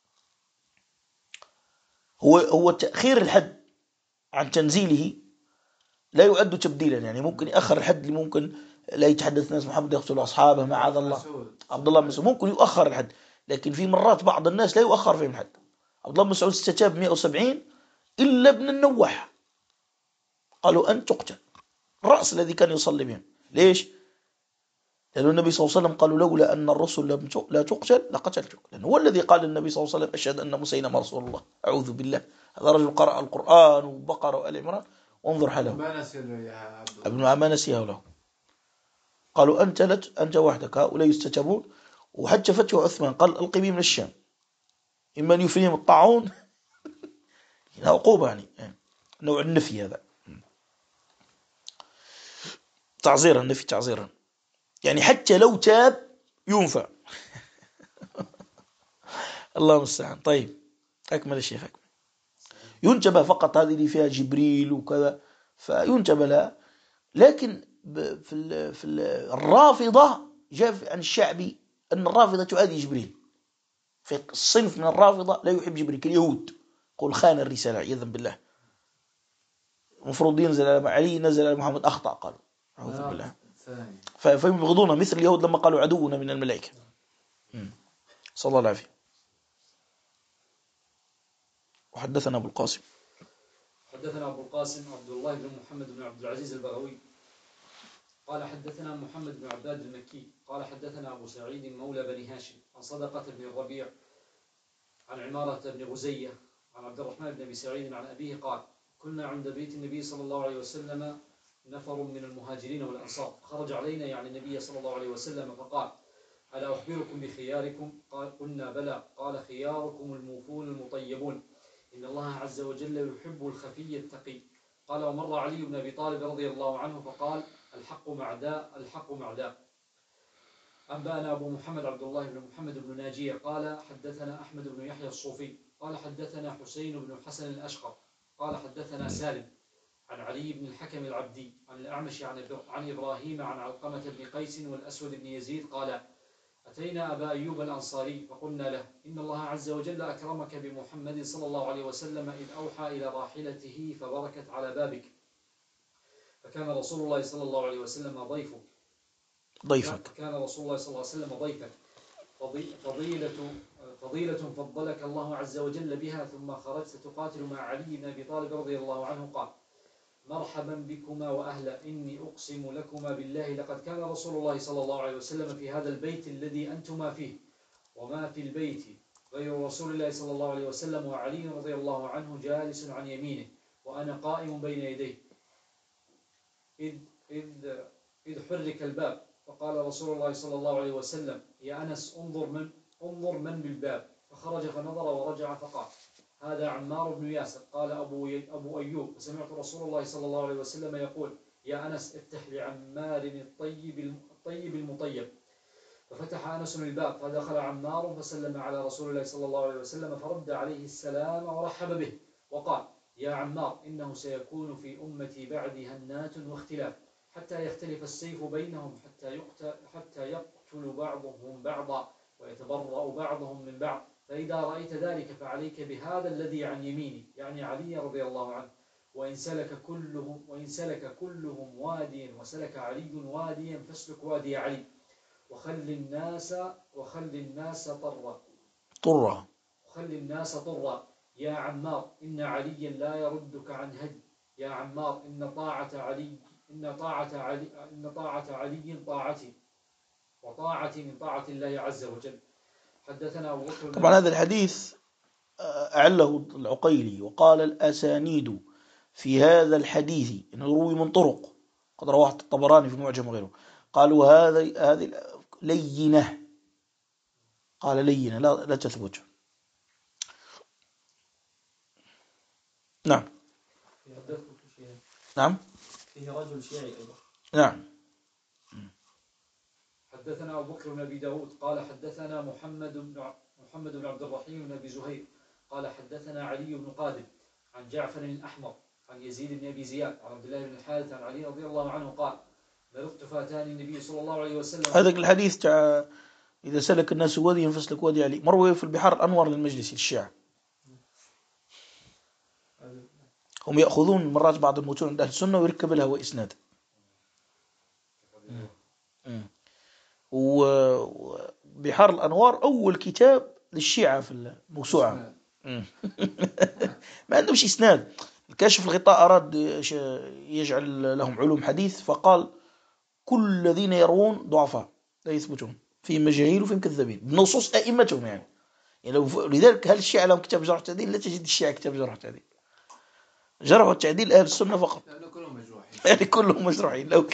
هو تأخير الحد عن تنزيله لا يعد تبديلا، يعني ممكن يأخر الحد اللي ممكن لا يتحدث الناس محمد يقتل أصحابه معاذ الله، عبد الله بن مسعود ممكن يؤخر الحد، لكن في مرات بعض الناس لا يؤخر فيهم الحد. عبد الله بن مسعود استتاب 170 إلا ابن النواح قالوا أن تقتل، الرأس الذي كان يصلي بهم. ليش؟ لأن النبي صلى الله عليه وسلم قالوا لولا أن الرسل لا تقتل لقتلتك، لأنه هو الذي قال النبي صلى الله عليه وسلم أشهد أن مسيلمة رسول الله. أعوذ بالله، هذا رجل قرأ القرآن وبقرة وآل عمران وانظر حاله. ما نسيه له. قالوا أنت وحدك، هؤلاء يستتبون. وحج فتح عثمان قال ألقي بي من الشام، إما أن يفريهم الطاعون عقوبة، يعني نوع النفي هذا، تعزيرا، النفي تعزيرا، يعني حتى لو تاب ينفع. الله المستعان. طيب أكمل الشيخ، أكمل. ينتبه فقط هذه اللي فيها جبريل وكذا فينتبه لها، لكن في الرافضة جاء عن الشعبي أن الرافضة تؤذي جبريل، في الصنف من الرافضة لا يحب جبريل كاليهود، قل خان الرسالة عياذا بالله، المفروض ينزل على علي نزل على محمد أخطأ، قالوا أعوذ بالله، فيبغضونه مثل اليهود لما قالوا عدونا من الملائكة. صلى الله العافية. وحدثنا أبو القاسم. حدثنا أبو القاسم عبد الله بن محمد بن عبد العزيز البغوي قال حدثنا محمد بن عباد المكي قال حدثنا أبو سعيد مولى بني هاشم عن صدقة بن الربيع عن عمارة بن غزية عن عبد الرحمن بن أبي سعيد عن أبيه قال كنا عند بيت النبي صلى الله عليه وسلم نفر من المهاجرين والأنصار، خرج علينا يعني النبي صلى الله عليه وسلم فقال ألا أخبركم بخياركم؟ قلنا بلى. قال خياركم الموفون المطيبون، إن الله عز وجل يحب الخفي التقي. قال ومر علي بن أبي طالب رضي الله عنه فقال الحق مع داء. أنبأنا أبو محمد عبد الله بن محمد بن ناجية قال حدثنا أحمد بن يحيى الصوفي قال حدثنا حسين بن حسن الأشقر قال حدثنا سالم عن علي بن الحكم العبدي عن الأعمش عن إبراهيم عن علقمة بن قيس والأسود بن يزيد قال أتينا أبا أيوب الأنصاري فقلنا له إن الله عز وجل أكرمك بمحمد صلى الله عليه وسلم إذ أوحى إلى راحلته فبركت على بابك، فكان رسول الله صلى الله عليه وسلم ضيفك. كان رسول الله صلى الله عليه وسلم ضيفك، فضيلة فضلك الله عز وجل بها، ثم خرجت تقاتل مع علي بن أبي طالب رضي الله عنه قال مرحبا بكما وأهلا، إني أقسم لكما بالله لقد كان رسول الله صلى الله عليه وسلم في هذا البيت الذي أنتما فيه، وما في البيت غير رسول الله صلى الله عليه وسلم وعلي رضي الله عنه جالس عن يمينه وأنا قائم بين يديه، إذ حرك الباب فقال رسول الله صلى الله عليه وسلم يا أنس انظر من بالباب، فخرج فنظر ورجع فقال هذا عمار بن ياسر. قال أبو أيوب فسمعت رسول الله صلى الله عليه وسلم يقول يا أنس افتح لعمار الطيب المطيب، ففتح أنس الباب فدخل عمار فسلم على رسول الله صلى الله عليه وسلم فرد عليه السلام ورحب به وقال يا عمار إنه سيكون في أمتي بعدي هنات واختلاف، حتى يختلف السيف بينهم حتى يقتل بعضهم بعضا ويتبرأ بعضهم من بعض، فإذا رأيت ذلك فعليك بهذا الذي عن يميني يعني علي رضي الله عنه، وإن سلك كلهم واديا وسلك علي واديا فاسلك وادي علي، وخل الناس طرا يا عمار إن عليا لا يردك عن هدي، يا عمار إن طاعة علي طاعتي وطاعتي من طاعة الله عز وجل. حدثنا أبو بكر. طبعا هذا الحديث أعله العقيلي وقال الأسانيد في هذا الحديث إنه روي من طرق، قد رواه الطبراني في المعجم وغيره، قالوا هذه لينة، قال لينة لا تثبت. نعم فيه رجل شيعي أيضا. نعم. حدثنا أبو بكر بن أبي داود قال حدثنا محمد محمد بن عبد الرحيم بن أبي زهير قال حدثنا علي بن قادم عن جعفر الأحمر عن يزيد بن أبي زياد عن عبد الله بن الحارث عن علي رضي الله عنه قال مرضت فأتاني النبي صلى الله عليه وسلم. هذا الحديث تاع إذا سلك الناس واديا فاسلك وادي علي، مروي في البحار الأنور للمجلس الشيعة. هم يأخذون مرات بعض المتون عند أهل السنة ويركب لها وإسناد. وبحار الأنوار أول كتاب للشيعة في الموسوعة. ما عندهمش إسناد. الكاشف الغطاء أراد يجعل لهم علوم حديث، فقال كل الذين يروون ضعفاء لا يثبتون، فيهم مجاهيل وفيهم كذابين بنصوص أئمتهم يعني لذلك هل الشيعة لهم كتاب جرح تعديل؟ لا تجد الشيعة كتاب جرح تعديل. جرح والتعديل أهل السنة فقط، يعني كلهم مجروحين. لو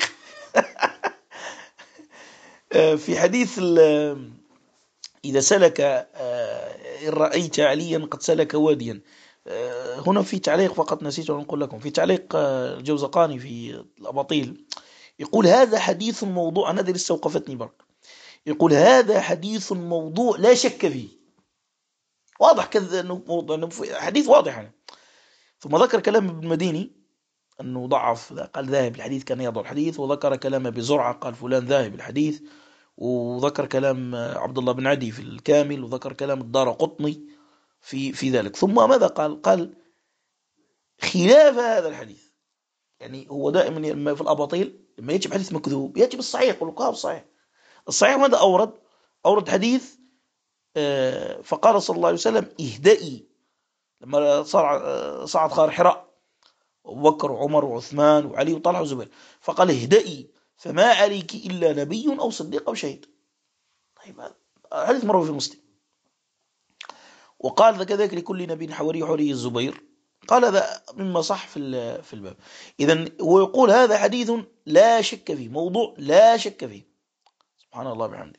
في حديث إذا سلك إن رأيت عليا قد سلك واديا، هنا في تعليق فقط نسيت أن أقول لكم، في تعليق الجوزقاني في الأباطيل يقول هذا حديث موضوع، أنا هذا استوقفتني برك، يقول هذا حديث موضوع لا شك فيه، واضح كذا أنه موضوع، حديث واضح يعني. ثم ذكر كلام ابن المديني أنه ضعف، قال ذاهب الحديث كان يضع الحديث، وذكر كلام بزرعة قال فلان ذاهب الحديث، وذكر كلام عبد الله بن عدي في الكامل، وذكر كلام الدارقطني في ذلك. ثم ماذا قال خلاف هذا الحديث. يعني هو دائما في الأباطيل لما يجب حديث مكذوب يجب الصحيح، يقول لك الصحيح. الصحيح ماذا أورد حديث فقال صلى الله عليه وسلم اهدئي لما صعد غار حراء أبو بكر وعمر وعثمان وعلي وطلحة وزبير، فقال اهدئي فما عليك إلا نبي أو صديق أو شهيد. طيب هذا حديث مروي في مسلم. وقال كذلك لكل نبي حوري حوري الزبير، قال هذا مما صح في الباب. إذن ويقول هذا حديث لا شك فيه، موضوع لا شك فيه، سبحان الله بحمده.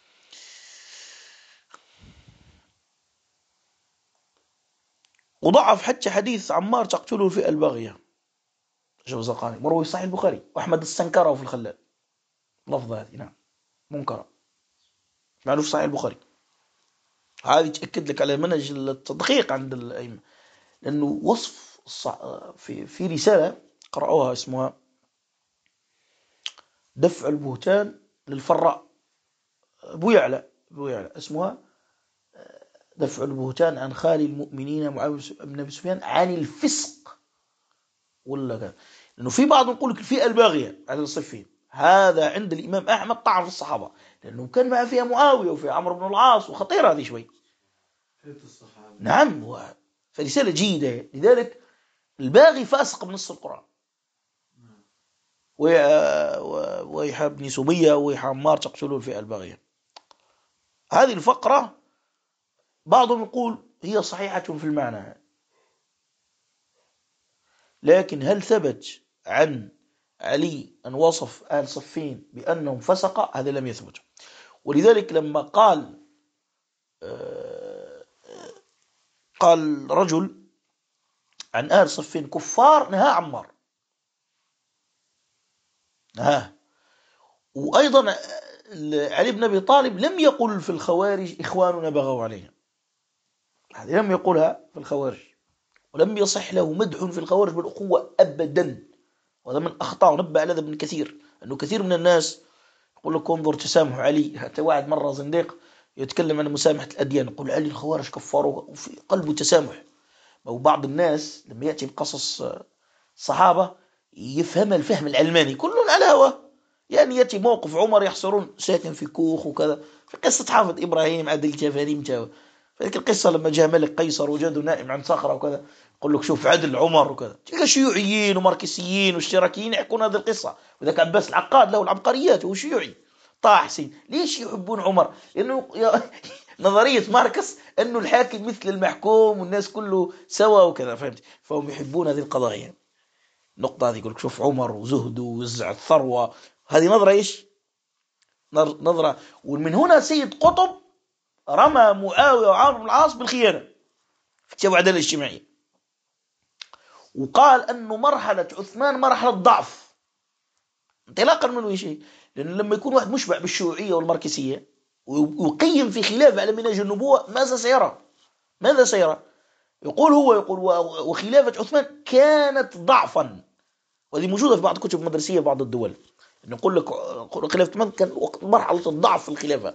وضعف حتى حديث عمار تقتله الفئة الباغية جوزقاني، مروي صحيح البخاري، وأحمد استنكره في الخلال، لفظة هذه نعم منكرة، معروف صحيح البخاري. هذه تأكد لك على منهج التدقيق عند الأئمة، لأنه وصف في رسالة قرأوها اسمها دفع البهتان للفراء، أبو يعلى اسمها دفع البهتان عن خالي المؤمنين معاوية بن أبي سفيان عن الفسق ولا كذا. لأنه في بعض يقول لك الفئة الباغية على الصفين، هذا عند الإمام أحمد طعن في الصحابة، لأنه كان معه فيها معاوية وفيها عمرو بن العاص، وخطيرة هذه شوي. نعم، فرسالة جيدة. لذلك الباغي فاسق بنص القرآن، ويحيى بن سمية ويحيى عمار تقتلوا الفئة الباغية. هذه الفقرة بعضهم يقول هي صحيحة في المعنى، لكن هل ثبت عن علي أن وصف آل صفين بأنهم فسقة؟ هذا لم يثبت. ولذلك لما قال رجل عن آل صفين كفار نهى عمار، وأيضا علي بن أبي طالب لم يقل في الخوارج إخواننا بغوا عليهم، هذه لم يقولها في الخوارج، ولم يصح له مدح في الخوارج بالأخوة أبدا. وهذا من أخطاء، ونبأ على ابن كثير أنه كثير من الناس يقول لك انظر تسامح علي. حتى واحد مرة زنديق يتكلم عن مسامحة الأديان، يقول علي الخوارج كفروا وفي قلبه تسامح. وبعض الناس لما يأتي بقصص الصحابة يفهم الفهم العلماني، كل على هواه. يعني يأتي موقف عمر يحصرون ساكن في كوخ وكذا، في قصة حافظ إبراهيم عدل جفاريم جاوة، فذلك القصة لما جاء ملك قيصر وجده نائم عن صخرة وكذا، يقول لك شوف عدل عمر وكذا. تلك شيوعيين وماركسيين واشتراكيين يحكون هذه القصة. وذاك عباس العقاد له العبقريات وهو شيوعي. طه حسين ليش يحبون عمر؟ لأنه نظرية ماركس أنه الحاكم مثل المحكوم والناس كله سوا وكذا، فهمت؟ فهم يحبون هذه القضايا. النقطة هذه يقول لك شوف عمر وزهده ووزع الثروة، هذه نظرة إيش؟ نظرة. ومن هنا سيد قطب رمى معاوية وعمرو بن العاص بالخيانة في التوعدة الاجتماعية، وقال أنه مرحلة عثمان مرحلة ضعف انطلاقا من أي شيء. لأنه لما يكون واحد مشبع بالشيوعية والماركسية ويقيم في خلاف على منهج النبوة، ماذا سيرى؟ يقول وخلافة عثمان كانت ضعفا، وهذه موجودة في بعض الكتب المدرسية في بعض الدول، إنه يقول لك خلافة عثمان كان وقت مرحلة الضعف في الخلافة.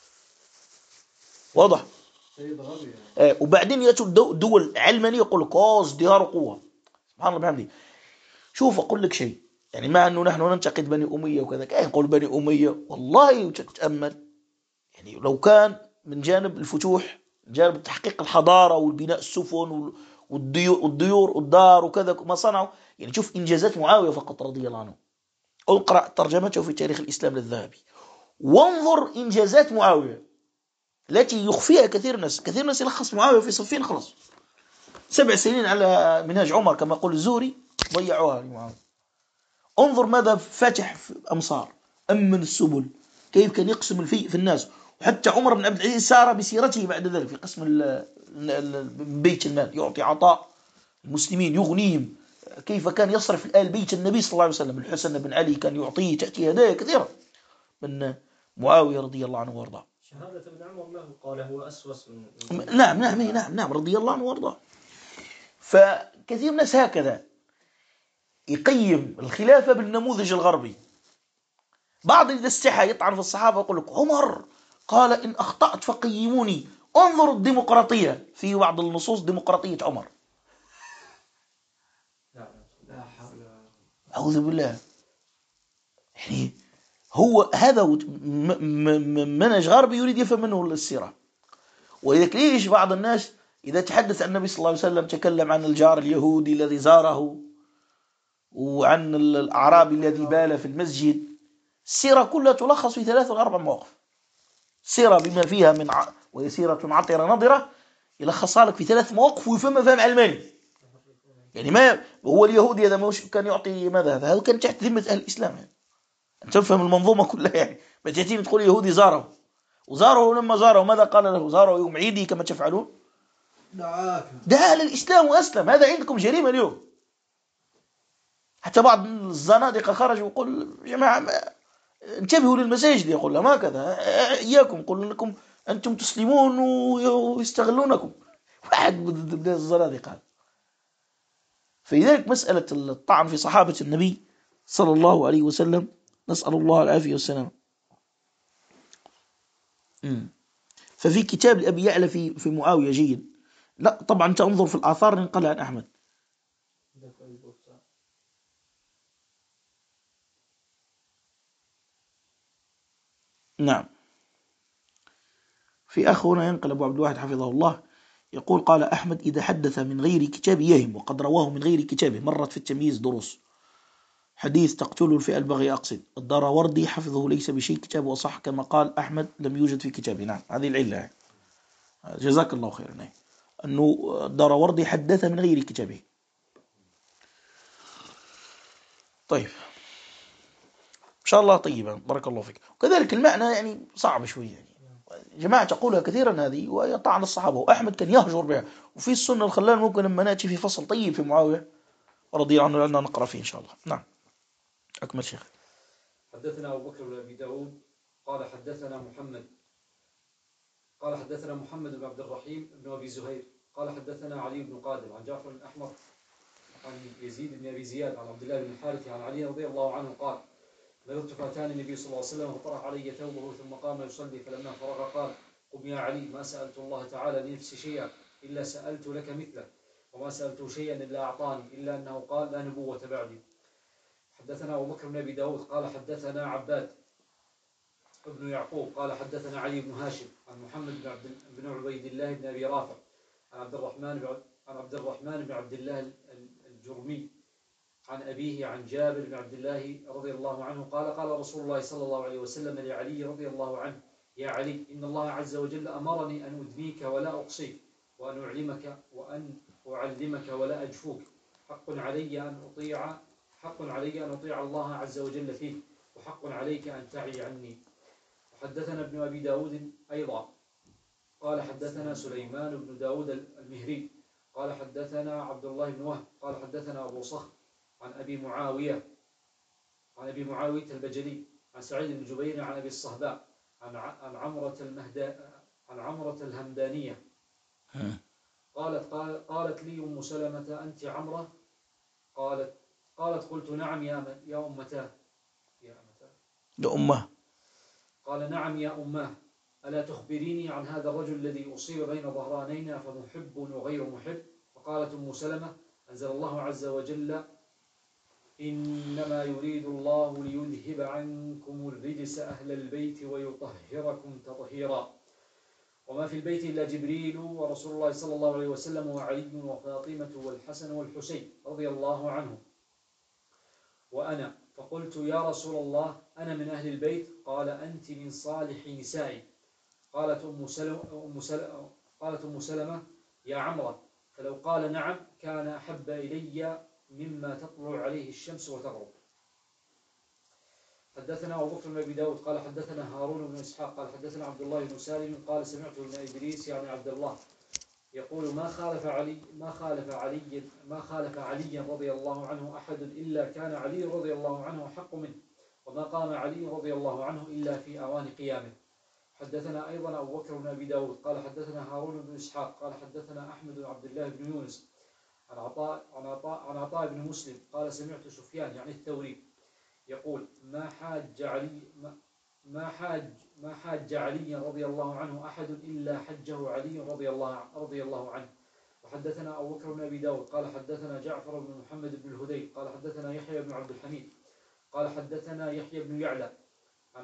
واضح؟ وبعدين يأتوا الدول علمانية يقول لك ازدهار قوة. سبحان الله بحمده. شوف أقول لك شيء، يعني مع أنه نحن ننتقد بني أمية وكذا، كيف يقول بني أمية؟ والله تتأمل، يعني لو كان من جانب الفتوح، من جانب تحقيق الحضارة والبناء السفن والديور والدار وكذا ما صنعوا، يعني شوف إنجازات معاوية فقط رضي الله عنه، اقرأ ترجمته في تاريخ الإسلام للذهبي، وانظر إنجازات معاوية التي يخفيها كثير ناس يلخص معاوية في صفين خلاص. 7 سنين على منهاج عمر كما يقول الزهري ضيعوها لمعاوية. انظر ماذا فتح في أمصار، أمن السبل، كيف كان يقسم الفيء في الناس. وحتى عمر بن عبد العزيز سار بسيرته بعد ذلك في قسم بيت المال، يعطي عطاء المسلمين يغنيهم، كيف كان يصرف الآل بيت النبي صلى الله عليه وسلم. الحسن بن علي كان يعطيه، تأتي هدايا كثيرة من معاوية رضي الله عنه وارضاه. شهادة ابن عمر له قال هو أسوس من نعم رضي الله عنه وارضاه. فكثير من الناس هكذا يقيم الخلافة بالنموذج الغربي. بعض إذا استحى يطعن في الصحابة يقول لك عمر قال إن أخطأت فقيموني، انظر الديمقراطية في بعض النصوص، ديمقراطية عمر. أعوذ بالله. يعني هو هذا منهج غربي يريد يفهم منه السيرة. ولذلك ليش بعض الناس إذا تحدث عن النبي صلى الله عليه وسلم تكلم عن الجار اليهودي الذي زاره، وعن الأعرابي الذي بال في المسجد. السيرة كلها تلخص في 3 أو 4 مواقف. سيرة بما فيها من وهي سيرة عطرة نضرة يلخصها لك في 3 مواقف ويفهمها فهم علماني. يعني ما هو اليهودي هذا مش كان يعطي ماذا، هذا كان تحت ذمة أهل الإسلام. يعني أنت تفهم المنظومة كلها، يعني ما تأتيني تقول يهودي زاره، وزاره لما زاره ماذا قال له؟ زاره يوم عيدي كما تفعلون، دعا للإسلام وأسلم. هذا عندكم جريمة اليوم. حتى بعض الزنادقة خرجوا ويقول جماعة انتبهوا للمساجد، يقول لهم هكذا إياكم، قل لكم أنتم تسلمون ويستغلونكم. واحد من الزنادقة. فلذلك مسألة الطعن في صحابة النبي صلى الله عليه وسلم نسأل الله العافية والسلام. ففي كتاب لأبي يعلى في معاوية جيد. لا طبعا تنظر في الآثار ننقل عن أحمد. نعم. في أخ هنا ينقل أبو عبد الواحد حفظه الله يقول قال أحمد إذا حدث من غير كتاب يهم، وقد رواه من غير كتابه. مرت في التمييز دروس. حديث تقتل الفئة البغي أقصد. الدراوردي حفظه ليس بشيء، كتابه وصح كما قال أحمد لم يوجد في كتابه. نعم هذه العلة. جزاك الله خيرا. أنه الدراوردي حدث من غير كتابه. طيب إن شاء الله طيبا بارك الله فيك. وكذلك المعنى يعني صعب شوية، يعني جماعة تقولها كثيرا هذه ويطعن الصحابة، وأحمد كان يهجر بها. وفي السنة الخلال ممكن لما نأتي في فصل طيب في معاوية رضي الله عنه لأننا نقرأ فيه إن شاء الله. نعم أكمل شيخ. حدثنا أبو بكر بن أبي داود قال حدثنا محمد بن عبد الرحيم بن أبي زهير قال حدثنا علي بن قادم عن جعفر الأحمر عن يزيد بن أبي زياد عن عبد الله بن الحارث عن علي رضي الله عنه قال نظرت فأتاني النبي صلى الله عليه وسلم فطرح علي ثوبه ثم قام يصلي، فلما فرغ قال قم يا علي، ما سألت الله تعالى لنفسي شيئا إلا سألت لك مثله، وما سألته شيئا إلا أعطاني، إلا أنه قال لا نبوة بعدي. حدثنا أبو بكر بن أبي داود قال حدثنا عباد ابن يعقوب قال حدثنا علي بن هاشم عن محمد بن عبيد الله بن أبي رافع عن عبد الرحمن بن عبد الله الجرمي عن أبيه عن جابر بن عبد الله رضي الله عنه قال قال رسول الله صلى الله عليه وسلم لعلي رضي الله عنه يا علي إن الله عز وجل أمرني أن أدنيك ولا أقصيك، وأن أعلمك ولا أجفوك. حق علي أن أطيع الله عز وجل فيك، وحق عليك أن تعي عني. وحدثنا ابن أبي داود أيضا قال حدثنا سليمان بن داود المهري قال حدثنا عبد الله بن وهب قال حدثنا أبو صخر عن أبي معاوية البجلي عن سعيد بن جبير عن أبي الصهباء عن عمرة الهمدانية قالت لي أم سلمة أنت عمرة؟ قالت قلت نعم يا أمتاه. يا أمه. قال نعم يا أماه، ألا تخبريني عن هذا الرجل الذي أصيب بين ظهرانينا فمحب وغير محب؟ فقالت أم سلمة أنزل الله عز وجل إنما يريد الله ليذهب عنكم الرجس أهل البيت ويطهركم تطهيرا. وما في البيت إلا جبريل ورسول الله صلى الله عليه وسلم وعلي وفاطمة والحسن والحسين رضي الله عنهم وأنا. فقلت يا رسول الله أنا من أهل البيت؟ قال أنت من صالح نسائي. قالت أم سلمة يا عمرة فلو قال نعم كان أحب إلي مما تطلع عليه الشمس وتغرب. حدثنا أبو بكر بن أبي داود قال حدثنا هارون بن إسحاق قال حدثنا عبد الله بن سالم قال سمعت ابن إدريس يعني عبد الله يقول ما خالف عليا رضي الله عنه أحد إلا كان علي رضي الله عنه أحق منه، وما قام علي رضي الله عنه إلا في أوان قيامه. حدثنا أيضا أبو بكر بن أبي داود قال حدثنا هارون بن إسحاق قال حدثنا أحمد بن عبد الله بن يونس عن عطاء بن مسلم قال سمعت سفيان يعني الثوري يقول ما حاج علي رضي الله عنه أحد إلا حجه علي رضي الله عنه. وحدثنا أبو بكر بن أبي داود قال حدثنا جعفر بن محمد بن الهذيل قال حدثنا يحيى بن عبد الحميد قال حدثنا يحيى بن يعلى عن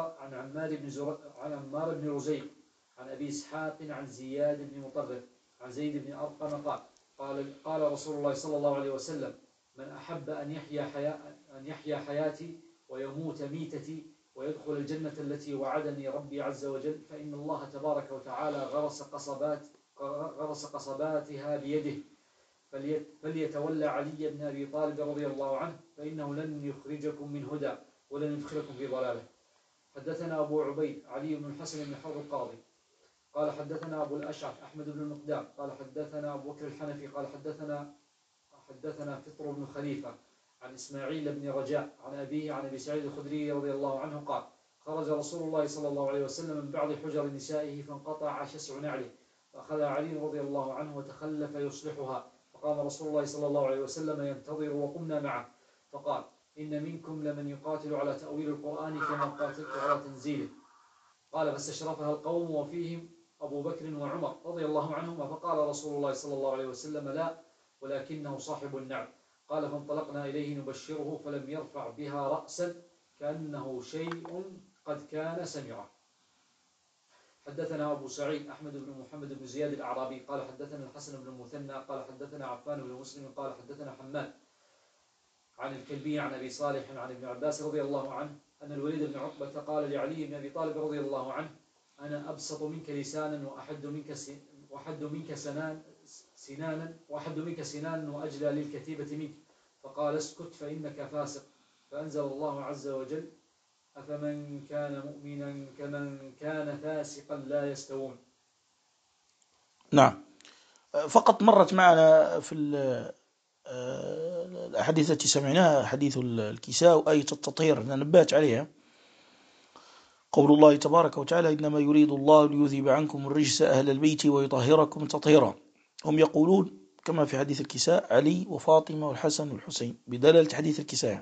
عمار بن رزيق عن أبي إسحاق عن زياد بن مطرف عن زيد بن أرقم قال رسول الله صلى الله عليه وسلم من أحب أن يحيا حياتي ويموت ميتتي ويدخل الجنة التي وعدني ربي عز وجل فإن الله تبارك وتعالى غرس قصباتها بيده فليتولى علي بن أبي طالب رضي الله عنه فإنه لن يخرجكم من هدى ولن يدخلكم في ضلاله. حدثنا أبو عبيد علي بن الحسن بن حرب القاضي قال حدثنا أبو الأشعث أحمد بن المقدام قال حدثنا أبو بكر الحنفي قال حدثنا فطر بن خليفة عن إسماعيل بن رجاء عن أبيه عن أبي سعيد الخدري رضي الله عنه قال خرج رسول الله صلى الله عليه وسلم من بعض حجر نسائه فانقطع شسع نعله فأخذ علي رضي الله عنه وتخلف يصلحها فقام رسول الله صلى الله عليه وسلم ينتظر وقمنا معه فقال إن منكم لمن يقاتل على تأويل القرآن كما قاتلت على تنزيله. قال فاستشرفها القوم وفيهم أبو بكر وعمر رضي الله عنهما فقال رسول الله صلى الله عليه وسلم لا ولكنه صاحب النعل. قال فانطلقنا إليه نبشره فلم يرفع بها رأسا كأنه شيء قد كان سمعه. حدثنا أبو سعيد أحمد بن محمد بن زياد الأعرابي قال حدثنا الحسن بن المثنى قال حدثنا عفان بن مسلم قال حدثنا حماد عن الكلبي عن أبي صالح عن ابن عباس رضي الله عنه أن الوليد بن عقبة قال لعلي بن أبي طالب رضي الله عنه أنا أبسط منك لسانا وأحد منك سنانا وأجلى للكتيبة منك. فقال اسكت فإنك فاسق. فأنزل الله عز وجل أفمن كان مؤمنا كمن كان فاسقا لا يستوون. نعم. فقط مرت معنا في الأحاديث التي سمعناها حديث الكساء وآية التطهير نبهت عليها قول الله تبارك وتعالى إنما يريد الله ليذهب عنكم الرجس أهل البيت ويطهركم تطهيرا. هم يقولون كما في حديث الكساء علي وفاطمة والحسن والحسين بدلالة حديث الكساء.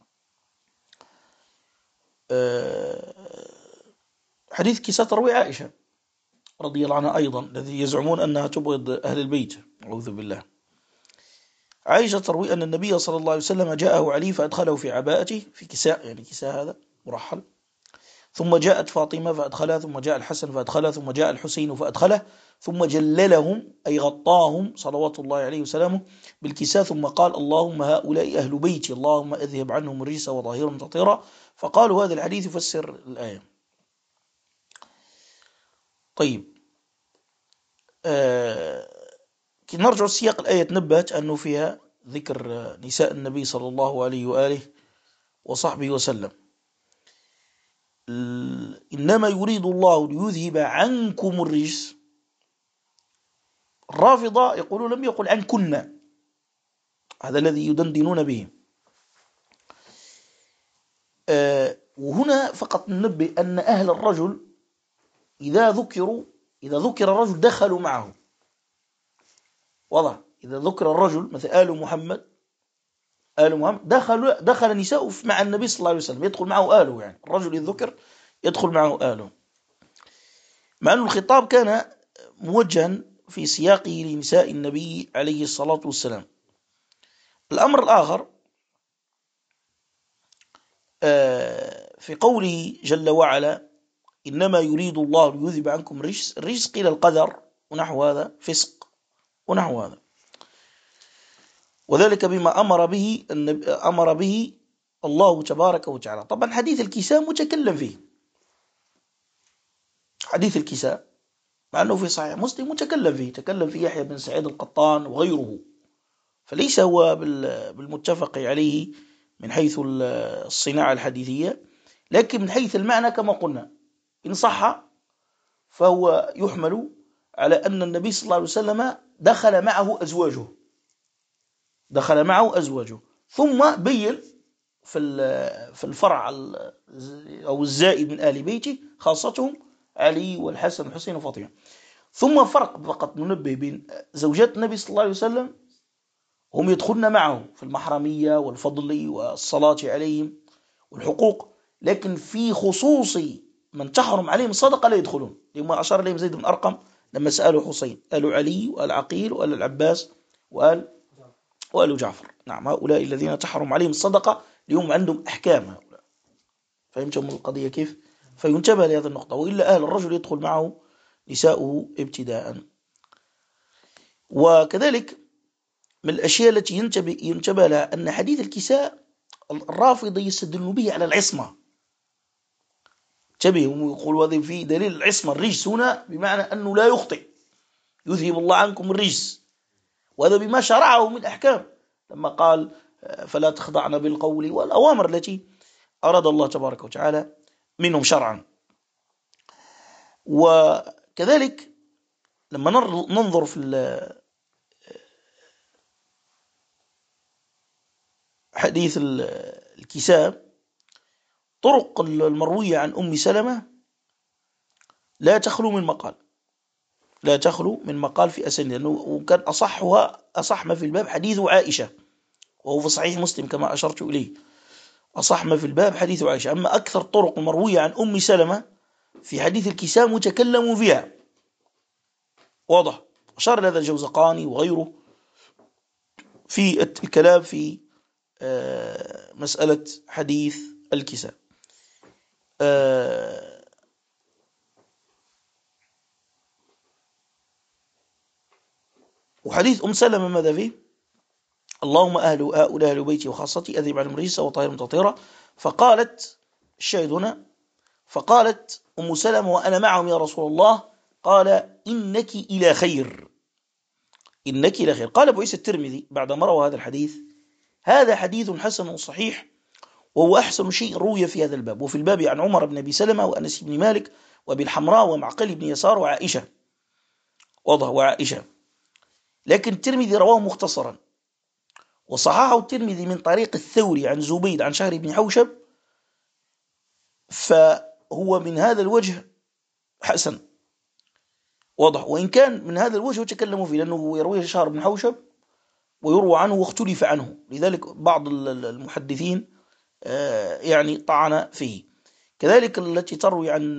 حديث الكساء تروي عائشة رضي الله عنها أيضا الذي يزعمون أنها تبغض أهل البيت أعوذ بالله. عائشة تروي أن النبي صلى الله عليه وسلم جاءه علي فأدخله في عباءته في كساء يعني كساء هذا مرحل ثم جاءت فاطمة فأدخلها ثم جاء الحسن فأدخلها ثم جاء الحسين فأدخله ثم جللهم أي غطاهم صلوات الله عليه وسلامه بالكساء ثم قال اللهم هؤلاء أهل بيتي اللهم أذهب عنهم الرجس وطهرهم تطهيرا. فقالوا هذا الحديث يفسر الآية. طيب نرجع السياق الآية تنبهت أنه فيها ذكر نساء النبي صلى الله عليه وآله وصحبه وسلم. إنما يريد الله ليذهب عنكم الرجس. الرافضة يقولون لم يقل عنكن هذا الذي يدندنون به. وهنا فقط ننبه أن أهل الرجل إذا ذكر الرجل دخلوا معه. واضح؟ إذا ذكر الرجل مثل آل محمد دخل نساء مع النبي صلى الله عليه وسلم، يدخل معه آله، يعني الرجل الذكر يدخل معه آله، مع أن الخطاب كان موجها في سياقه لنساء النبي عليه الصلاة والسلام. الأمر الآخر في قوله جل وعلا إنما يريد الله ليذهب عنكم الرجس قيل القدر ونحو هذا، فسق ونحو هذا، وذلك بما أمر به الله تبارك وتعالى. طبعا حديث الكساء متكلم فيه، حديث الكساء مع أنه في صحيح مسلم متكلم فيه، تكلم فيه يحيى بن سعيد القطان وغيره، فليس هو بالمتفق عليه من حيث الصناعة الحديثية، لكن من حيث المعنى كما قلنا إن صح فهو يحمل على أن النبي صلى الله عليه وسلم دخل معه أزواجه، ثم بين في الفرع أو الزائد من آل بيته خاصتهم علي والحسن والحسين وفاطمة. ثم فرق فقط ننبه بين زوجات النبي صلى الله عليه وسلم هم يدخلن معه في المحرمية والفضل والصلاة عليهم والحقوق، لكن في خصوص من تحرم عليهم الصدقة لا يدخلون، لما أشار إليهم زيد بن أرقم لما سألوا حسين، آل علي وآل عقيل وآل العباس وآل جعفر. نعم، هؤلاء الذين تحرم عليهم الصدقة اليوم عندهم أحكام هؤلاء. فهمتم القضية كيف؟ فينتبه لهذه النقطة، وإلا أهل الرجل يدخل معه نساؤه ابتداء. وكذلك من الأشياء التي ينتبه لها أن حديث الكساء الرافضي يستدل به على العصمة. انتبهوا، يقول هذا في دليل العصمة، الرجس هنا بمعنى أنه لا يخطئ، يذهب الله عنكم الرجس، وهذا بما شرعه من أحكام لما قال فلا تخضعن بالقول والأوامر التي أراد الله تبارك وتعالى منهم شرعا. وكذلك لما ننظر في حديث الكساء، طرق المروية عن أم سلمة لا تخلو من مقال في أسنده، لأنه كان أصح ما في الباب حديث عائشة، وهو في صحيح مسلم كما أشرت إليه، أصح ما في الباب حديث عائشة. أما أكثر طرق مروية عن أم سلمة في حديث الكساء متكلم فيها، واضح، أشار لهذا الجوزقاني وغيره في الكلام في مسألة حديث الكساء. وحديث أم سلمة ماذا فيه؟ اللهم هؤلاء أهل بيتي وخاصتي أذهب عنهم الرجس وطهرهم تطهيرا. فقالت الشاهد هنا، فقالت أم سلمة وأنا معهم يا رسول الله، قال إنك إلى خير. قال أبو عيسى الترمذي بعد ما روى هذا الحديث: هذا حديث حسن صحيح، وهو أحسن شيء روي في هذا الباب. وفي الباب عن عمر بن أبي سلمة وأنس بن مالك وأبي الحمراء ومعقل بن يسار وعائشة، وعائشة. لكن الترمذي رواه مختصرا، وصححه الترمذي من طريق الثوري عن زبيد عن شهر بن حوشب، فهو من هذا الوجه حسن، واضح، وإن كان من هذا الوجه تكلموا فيه، لأنه يرويه شهر بن حوشب ويروى عنه واختلف عنه، لذلك بعض المحدثين يعني طعن فيه. كذلك التي تروي عن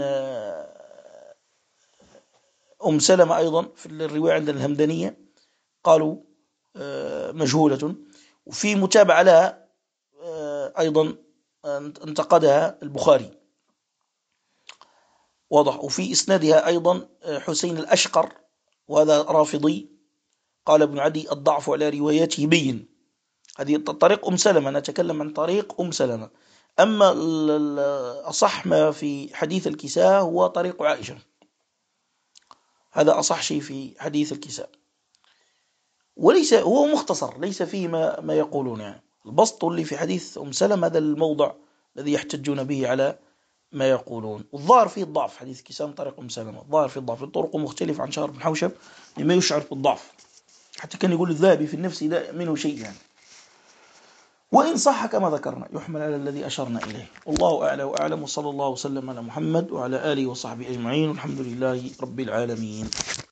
أم سلمة أيضا في الرواية عند الهمدانية قالوا مجهولة، وفي متابعة لها أيضا انتقدها البخاري، واضح. وفي إسنادها أيضا حسين الأشقر، وهذا رافضي، قال ابن عدي الضعف على رواياته بين. هذه طريق أم سلمة، نتكلم عن طريق أم سلمة. أما أصح ما في حديث الكساء هو طريق عائشة، هذا أصح شيء في حديث الكساء، وليس هو مختصر، ليس فيه ما يقولون، يعني البسط اللي في حديث أم سلمة هذا الموضع الذي يحتجون به على ما يقولون. والظاهر فيه الضعف، حديث كساء طريق أم سلمة الظاهر فيه الضعف، الطرق مختلف عن شهر بن حوشب لما يشعر بالضعف، حتى كان يقول الذهبي في النفس منه شيء يعني. وإن صح كما ذكرنا يحمل على الذي أشرنا إليه. والله أعلى وأعلم، وصلى الله وسلم على محمد وعلى آله وصحبه أجمعين، والحمد لله رب العالمين.